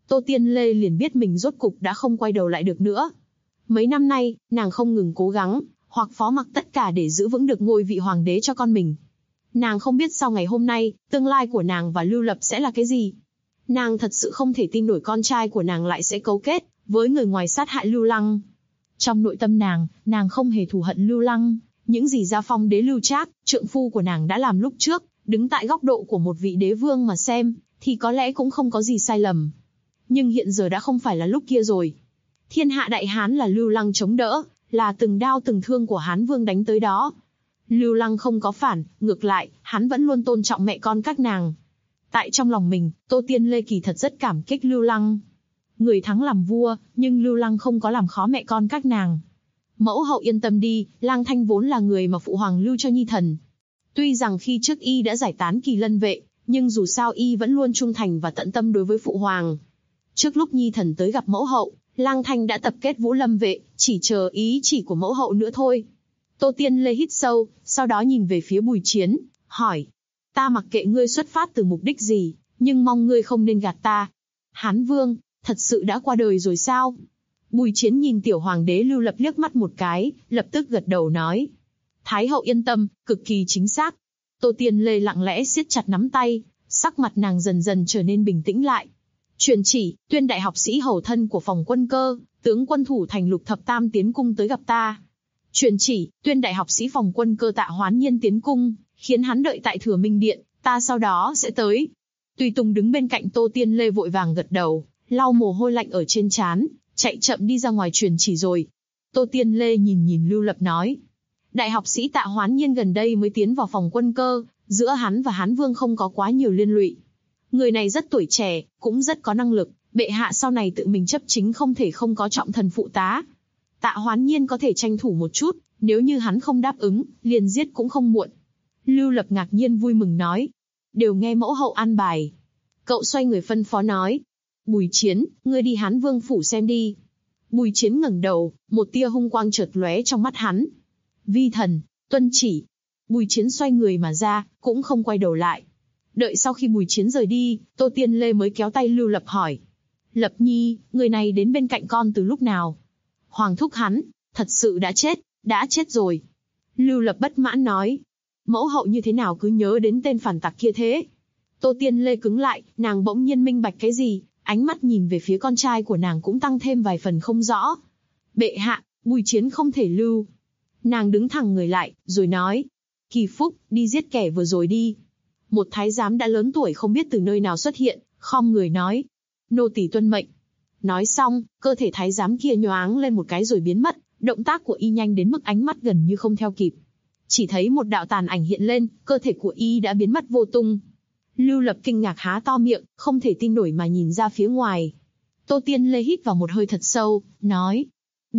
Tô Tiên Lê liền biết mình rốt cục đã không quay đầu lại được nữa. Mấy năm nay, nàng không ngừng cố gắng, hoặc phó mặc tất cả để giữ vững được ngôi vị hoàng đế cho con mình. Nàng không biết sau ngày hôm nay, tương lai của nàng và Lưu Lập sẽ là cái gì. Nàng thật sự không thể tin nổi con trai của nàng lại sẽ cấu kết với người ngoài sát hại Lưu Lăng. Trong nội tâm nàng không hề thù hận Lưu Lăng. Những gì Gia Phong đế Lưu Trác, trượng phu của nàng đã làm lúc trước, đứng tại góc độ của một vị đế vương mà xem, thì có lẽ cũng không có gì sai lầm. Nhưng hiện giờ đã không phải là lúc kia rồi. Thiên hạ đại Hán là Lưu Lăng chống đỡ, là từng đao từng thương của Hán vương đánh tới đó. Lưu Lăng không có phản, ngược lại, hắn vẫn luôn tôn trọng mẹ con các nàng. Tại trong lòng mình, Tô Tiên Lê kỳ thật rất cảm kích Lưu Lăng. Người thắng làm vua, nhưng Lưu Lăng không có làm khó mẹ con các nàng. Mẫu hậu yên tâm đi, Lang Thanh vốn là người mà phụ hoàng lưu cho nhi thần. Tuy rằng khi trước y đã giải tán Kỳ Lân vệ, nhưng dù sao y vẫn luôn trung thành và tận tâm đối với phụ hoàng. Trước lúc nhi thần tới gặp mẫu hậu, Lang Thanh đã tập kết Vũ Lâm vệ, chỉ chờ ý chỉ của mẫu hậu nữa thôi. Tô Tiên Lê hít sâu, sau đó nhìn về phía Bùi Chiến, hỏi. Ta mặc kệ ngươi xuất phát từ mục đích gì, nhưng mong ngươi không nên gạt ta. Hán Vương, thật sự đã qua đời rồi sao? Bùi Chiến nhìn tiểu hoàng đế Lưu Lập liếc mắt một cái, lập tức gật đầu nói. Thái hậu yên tâm, cực kỳ chính xác. Tô Tiên Lê lặng lẽ siết chặt nắm tay, sắc mặt nàng dần dần trở nên bình tĩnh lại. Truyền chỉ, tuyên đại học sĩ hầu thân của phòng quân cơ, tướng quân thủ thành Lục Thập Tam tiến cung tới gặp ta. Truyền chỉ, tuyên đại học sĩ phòng quân cơ Tạ Hoán Nhiên tiến cung, khiến hắn đợi tại Thừa Minh Điện, ta sau đó sẽ tới. Tùy Tùng đứng bên cạnh Tô Tiên Lê vội vàng gật đầu, lau mồ hôi lạnh ở trên trán, chạy chậm đi ra ngoài truyền chỉ rồi. Tô Tiên Lê nhìn Lưu Lập nói. Đại học sĩ Tạ Hoán Nhiên gần đây mới tiến vào phòng quân cơ, giữa hắn và Hán Vương không có quá nhiều liên lụy. Người này rất tuổi trẻ, cũng rất có năng lực, bệ hạ sau này tự mình chấp chính không thể không có trọng thần phụ tá. Tạ Hoán Nhiên có thể tranh thủ một chút, nếu như hắn không đáp ứng, liền giết cũng không muộn. Lưu Lập ngạc nhiên vui mừng nói. Đều nghe mẫu hậu an bài. Cậu xoay người phân phó nói. Bùi Chiến, ngươi đi Hán Vương phủ xem đi. Bùi Chiến ngẩng đầu, một tia hung quang chợt lóe trong mắt hắn. Vi thần, tuân chỉ. Bùi Chiến xoay người mà ra, cũng không quay đầu lại. Đợi sau khi Bùi Chiến rời đi, Tô Tiên Lê mới kéo tay Lưu Lập hỏi. Lập Nhi, người này đến bên cạnh con từ lúc nào? Hoàng thúc hắn, thật sự đã chết rồi. Lưu Lập bất mãn nói. Mẫu hậu như thế nào cứ nhớ đến tên phản tặc kia thế? Tô Tiên Lê cứng lại, nàng bỗng nhiên minh bạch cái gì, ánh mắt nhìn về phía con trai của nàng cũng tăng thêm vài phần không rõ. Bệ hạ, Bùi Chiến không thể lưu. Nàng đứng thẳng người lại, rồi nói. Kỳ Phúc, đi giết kẻ vừa rồi đi. Một thái giám đã lớn tuổi không biết từ nơi nào xuất hiện, khom người nói. Nô tỳ tuân mệnh. Nói xong, cơ thể thái giám kia nhoáng lên một cái rồi biến mất, động tác của y nhanh đến mức ánh mắt gần như không theo kịp. Chỉ thấy một đạo tàn ảnh hiện lên, cơ thể của y đã biến mất vô tung. Lưu Lập kinh ngạc há to miệng, không thể tin nổi mà nhìn ra phía ngoài. Tô Tiên Lê hít vào một hơi thật sâu, nói.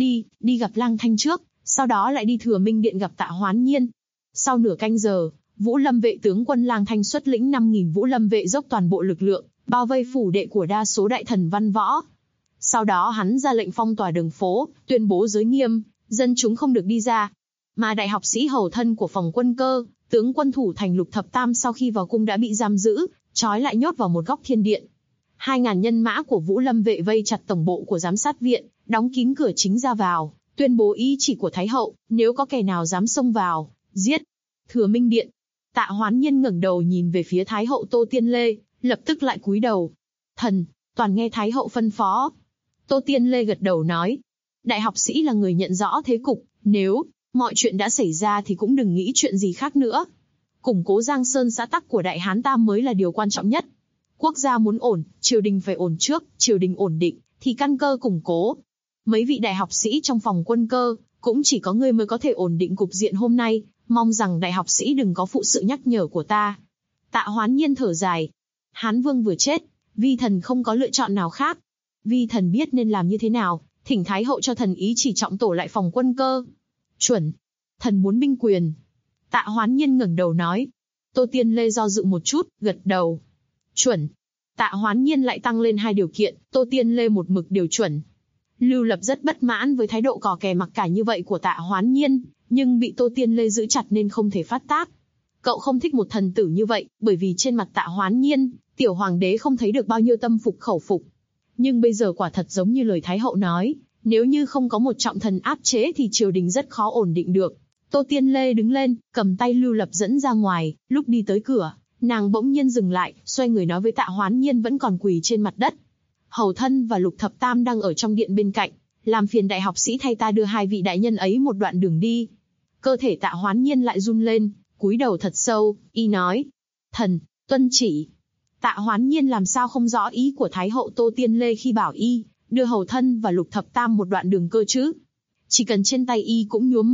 Đi gặp Lang Thanh trước, sau đó lại đi Thừa Minh Điện gặp Tạ Hoán Nhiên. Sau nửa canh giờ, Vũ Lâm vệ tướng quân Lang Thanh xuất lĩnh 5.000 Vũ Lâm vệ dốc toàn bộ lực lượng, bao vây phủ đệ của đa số đại thần văn võ. Sau đó hắn ra lệnh phong tỏa đường phố, tuyên bố giới nghiêm, dân chúng không được đi ra. Mà đại học sĩ hầu thân của phòng quân cơ, tướng quân thủ thành Lục Thập Tam sau khi vào cung đã bị giam giữ, trói lại nhốt vào một góc thiên điện. 2.000 nhân mã của Vũ Lâm vệ vây chặt tổng bộ của giám sát viện, đóng kín cửa chính ra vào, tuyên bố ý chỉ của Thái hậu, nếu có kẻ nào dám xông vào, giết. Thừa Minh Điện. Tạ Hoán Nhiên ngẩng đầu nhìn về phía Thái hậu Tô Tiên Lê, lập tức lại cúi đầu. Thần, toàn nghe Thái hậu phân phó. Tô Tiên Lê gật đầu nói. Đại học sĩ là người nhận rõ thế cục, nếu mọi chuyện đã xảy ra thì cũng đừng nghĩ chuyện gì khác nữa. Củng cố Giang Sơn xã tắc của Đại Hán ta mới là điều quan trọng nhất. Quốc gia muốn ổn, triều đình phải ổn trước, triều đình ổn định, thì căn cơ củng cố. Mấy vị đại học sĩ trong phòng quân cơ, cũng chỉ có ngươi mới có thể ổn định cục diện hôm nay, mong rằng đại học sĩ đừng có phụ sự nhắc nhở của ta. Tạ Hoán Nhiên thở dài. Hán Vương vừa chết, vi thần không có lựa chọn nào khác. Vi thần biết nên làm như thế nào, thỉnh Thái hậu cho thần ý chỉ trọng tổ lại phòng quân cơ. Chuẩn. Thần muốn binh quyền. Tạ Hoán Nhiên ngẩng đầu nói. Tô Tiên Lê do dự một chút, gật đầu. Chuẩn. Tạ Hoán Nhiên lại tăng lên 2 điều kiện, Tô Tiên Lê một mực điều chuẩn. Lưu Lập rất bất mãn với thái độ cò kè mặc cả như vậy của Tạ Hoán Nhiên, nhưng bị Tô Tiên Lê giữ chặt nên không thể phát tác. Cậu không thích một thần tử như vậy, bởi vì trên mặt Tạ Hoán Nhiên, tiểu hoàng đế không thấy được bao nhiêu tâm phục khẩu phục. Nhưng bây giờ quả thật giống như lời Thái hậu nói, nếu như không có một trọng thần áp chế thì triều đình rất khó ổn định được. Tô Tiên Lê đứng lên, cầm tay Lưu Lập dẫn ra ngoài, lúc đi tới cửa, nàng bỗng nhiên dừng lại, xoay người nói với Tạ Hoán Nhiên vẫn còn quỳ trên mặt đất. Hầu Thân và Lục Thập Tam đang ở trong điện bên cạnh, làm phiền đại học sĩ thay ta đưa hai vị đại nhân ấy một đoạn đường đi. Cơ thể Tạ Hoán Nhiên lại run lên, cúi đầu thật sâu, y nói: Thần, tuân chỉ. Tạ Hoán Nhiên làm sao không rõ ý của Thái hậu Tô Tiên Lê khi bảo y đưa Hầu Thân và Lục Thập Tam một đoạn đường cơ chứ? Chỉ cần trên tay y cũng nhuốm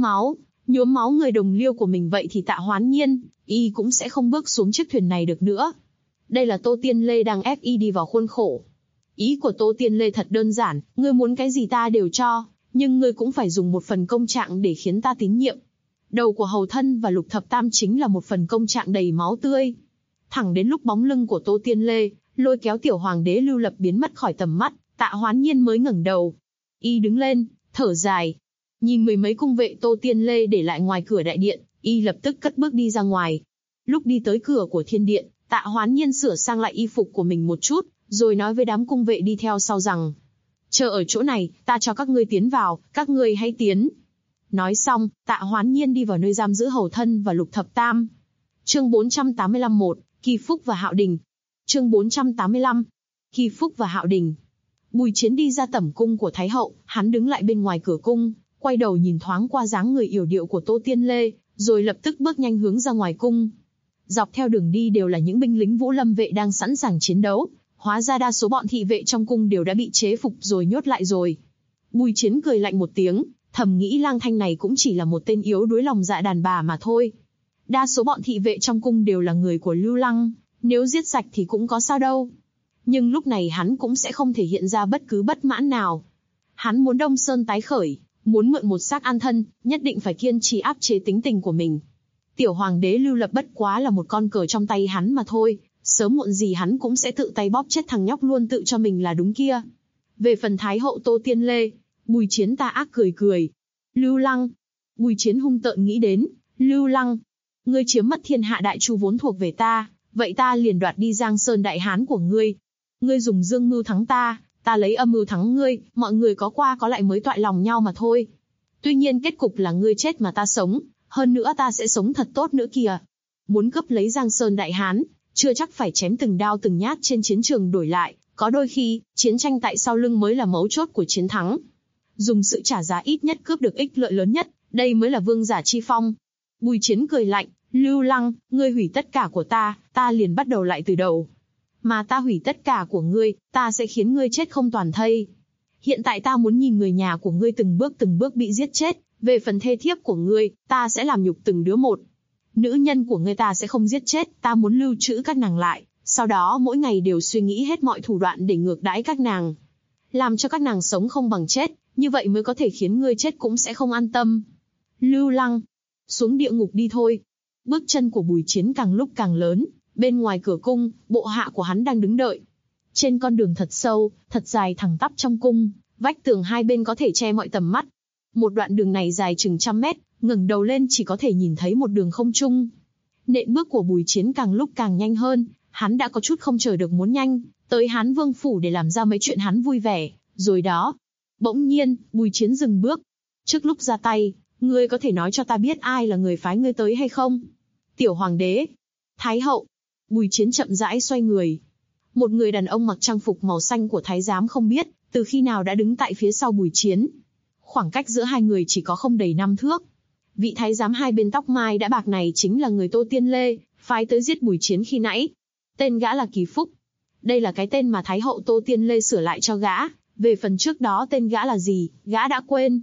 máu người đồng liêu của mình vậy thì Tạ Hoán Nhiên, y cũng sẽ không bước xuống chiếc thuyền này được nữa. Đây là Tô Tiên Lê đang ép y đi vào khuôn khổ. Ý của Tô Tiên Lê thật đơn giản, ngươi muốn cái gì ta đều cho, nhưng ngươi cũng phải dùng một phần công trạng để khiến ta tín nhiệm. Đầu của Hầu Thân và Lục Thập Tam chính là một phần công trạng đầy máu tươi. Thẳng đến lúc bóng lưng của Tô Tiên Lê lôi kéo tiểu hoàng đế Lưu Lập biến mất khỏi tầm mắt, Tạ Hoán Nhiên mới ngẩng đầu. Y đứng lên, thở dài, nhìn mười mấy cung vệ Tô Tiên Lê để lại ngoài cửa đại điện, y lập tức cất bước đi ra ngoài. Lúc đi tới cửa của thiên điện, Tạ Hoán Nhiên sửa sang lại y phục của mình một chút, rồi nói với đám cung vệ đi theo sau rằng: chờ ở chỗ này, ta cho các ngươi tiến vào, các ngươi hãy tiến. Nói xong, Tạ Hoán Nhiên đi vào nơi giam giữ Hầu Thân và Lục Thập Tam. Chương 485-1, Kỳ Phúc và Hạo Đình. Chương 485, Kỳ Phúc và Hạo Đình. Bùi Chiến đi ra tẩm cung của Thái hậu, hắn đứng lại bên ngoài cửa cung, quay đầu nhìn thoáng qua dáng người yểu điệu của Tô Tiên Lê, rồi lập tức bước nhanh hướng ra ngoài cung. Dọc theo đường đi đều là những binh lính Vũ Lâm vệ đang sẵn sàng chiến đấu, hóa ra đa số bọn thị vệ trong cung đều đã bị chế phục rồi nhốt lại rồi. Bùi Chiến cười lạnh một tiếng, thầm nghĩ Lang Thanh này cũng chỉ là một tên yếu đuối lòng dạ đàn bà mà thôi. Đa số bọn thị vệ trong cung đều là người của Lưu Lăng, nếu giết sạch thì cũng có sao đâu. Nhưng lúc này hắn cũng sẽ không thể hiện ra bất cứ bất mãn nào. Hắn muốn Đông Sơn tái khởi, muốn mượn một xác an thân, nhất định phải kiên trì áp chế tính tình của mình. Tiểu hoàng đế Lưu Lập bất quá là một con cờ trong tay hắn mà thôi, sớm muộn gì hắn cũng sẽ tự tay bóp chết thằng nhóc luôn tự cho mình là đúng kia. Về phần Thái hậu Tô Tiên Lê, Bùi Chiến tà ác cười cười. Lưu Lăng. Bùi Chiến hung tợn nghĩ đến, Lưu Lăng, ngươi chiếm mất thiên hạ đại chu vốn thuộc về ta, vậy ta liền đoạt đi Giang Sơn đại hán của ngươi. Ngươi dùng dương mưu thắng ta, ta lấy âm mưu thắng ngươi, mọi người có qua có lại mới toại lòng nhau mà thôi. Tuy nhiên kết cục là ngươi chết mà ta sống, hơn nữa ta sẽ sống thật tốt nữa kìa. Muốn cướp lấy Giang Sơn đại hán, chưa chắc phải chém từng đao từng nhát trên chiến trường đổi lại, có đôi khi, chiến tranh tại sau lưng mới là mấu chốt của chiến thắng. Dùng sự trả giá ít nhất cướp được ích lợi lớn nhất, đây mới là vương giả chi phong. Bùi Chiến cười lạnh, Lưu Lăng, ngươi hủy tất cả của ta liền bắt đầu lại từ đầu. Mà ta hủy tất cả của ngươi, ta sẽ khiến ngươi chết không toàn thây. Hiện tại ta muốn nhìn người nhà của ngươi từng bước bị giết chết, về phần thê thiếp của ngươi, ta sẽ làm nhục từng đứa một. Nữ nhân của ngươi ta sẽ không giết chết, ta muốn lưu trữ các nàng lại, sau đó mỗi ngày đều suy nghĩ hết mọi thủ đoạn để ngược đãi các nàng. Làm cho các nàng sống không bằng chết, như vậy mới có thể khiến ngươi chết cũng sẽ không an tâm. Lưu Lăng, xuống địa ngục đi thôi. Bước chân của Bùi Chiến càng lúc càng lớn, bên ngoài cửa cung, bộ hạ của hắn đang đứng đợi. Trên con đường thật sâu, thật dài thẳng tắp trong cung, vách tường hai bên có thể che mọi tầm mắt. Một đoạn đường này dài chừng 100 mét, ngẩng đầu lên chỉ có thể nhìn thấy một đường không trung. Nện bước của Bùi Chiến càng lúc càng nhanh hơn, hắn đã có chút không chờ được muốn nhanh tới Hán Vương phủ để làm ra mấy chuyện hắn vui vẻ, rồi đó. Bỗng nhiên, Bùi Chiến dừng bước. Trước lúc ra tay, ngươi có thể nói cho ta biết ai là người phái ngươi tới hay không? Tiểu hoàng đế, Thái hậu. Bùi Chiến chậm rãi xoay người. Một người đàn ông mặc trang phục màu xanh của thái giám không biết từ khi nào đã đứng tại phía sau Bùi Chiến. Khoảng cách giữa hai người chỉ có không đầy 5 thước. Vị thái giám hai bên tóc mai đã bạc này chính là người Tô Tiên Lê phái tới giết Bùi Chiến khi nãy. Tên gã là Kỳ Phúc. Đây là cái tên mà Thái hậu Tô Tiên Lê sửa lại cho gã. Về phần trước đó tên gã là gì, gã đã quên.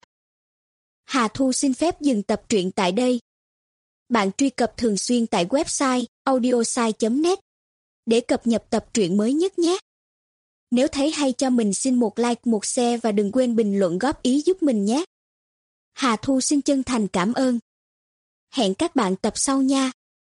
Hà Thu xin phép dừng tập truyện tại đây. Bạn truy cập thường xuyên tại website audiosai.net để cập nhật tập truyện mới nhất nhé. Nếu thấy hay cho mình xin một like, một share và đừng quên bình luận góp ý giúp mình nhé. Hà Thu xin chân thành cảm ơn. Hẹn các bạn tập sau nha.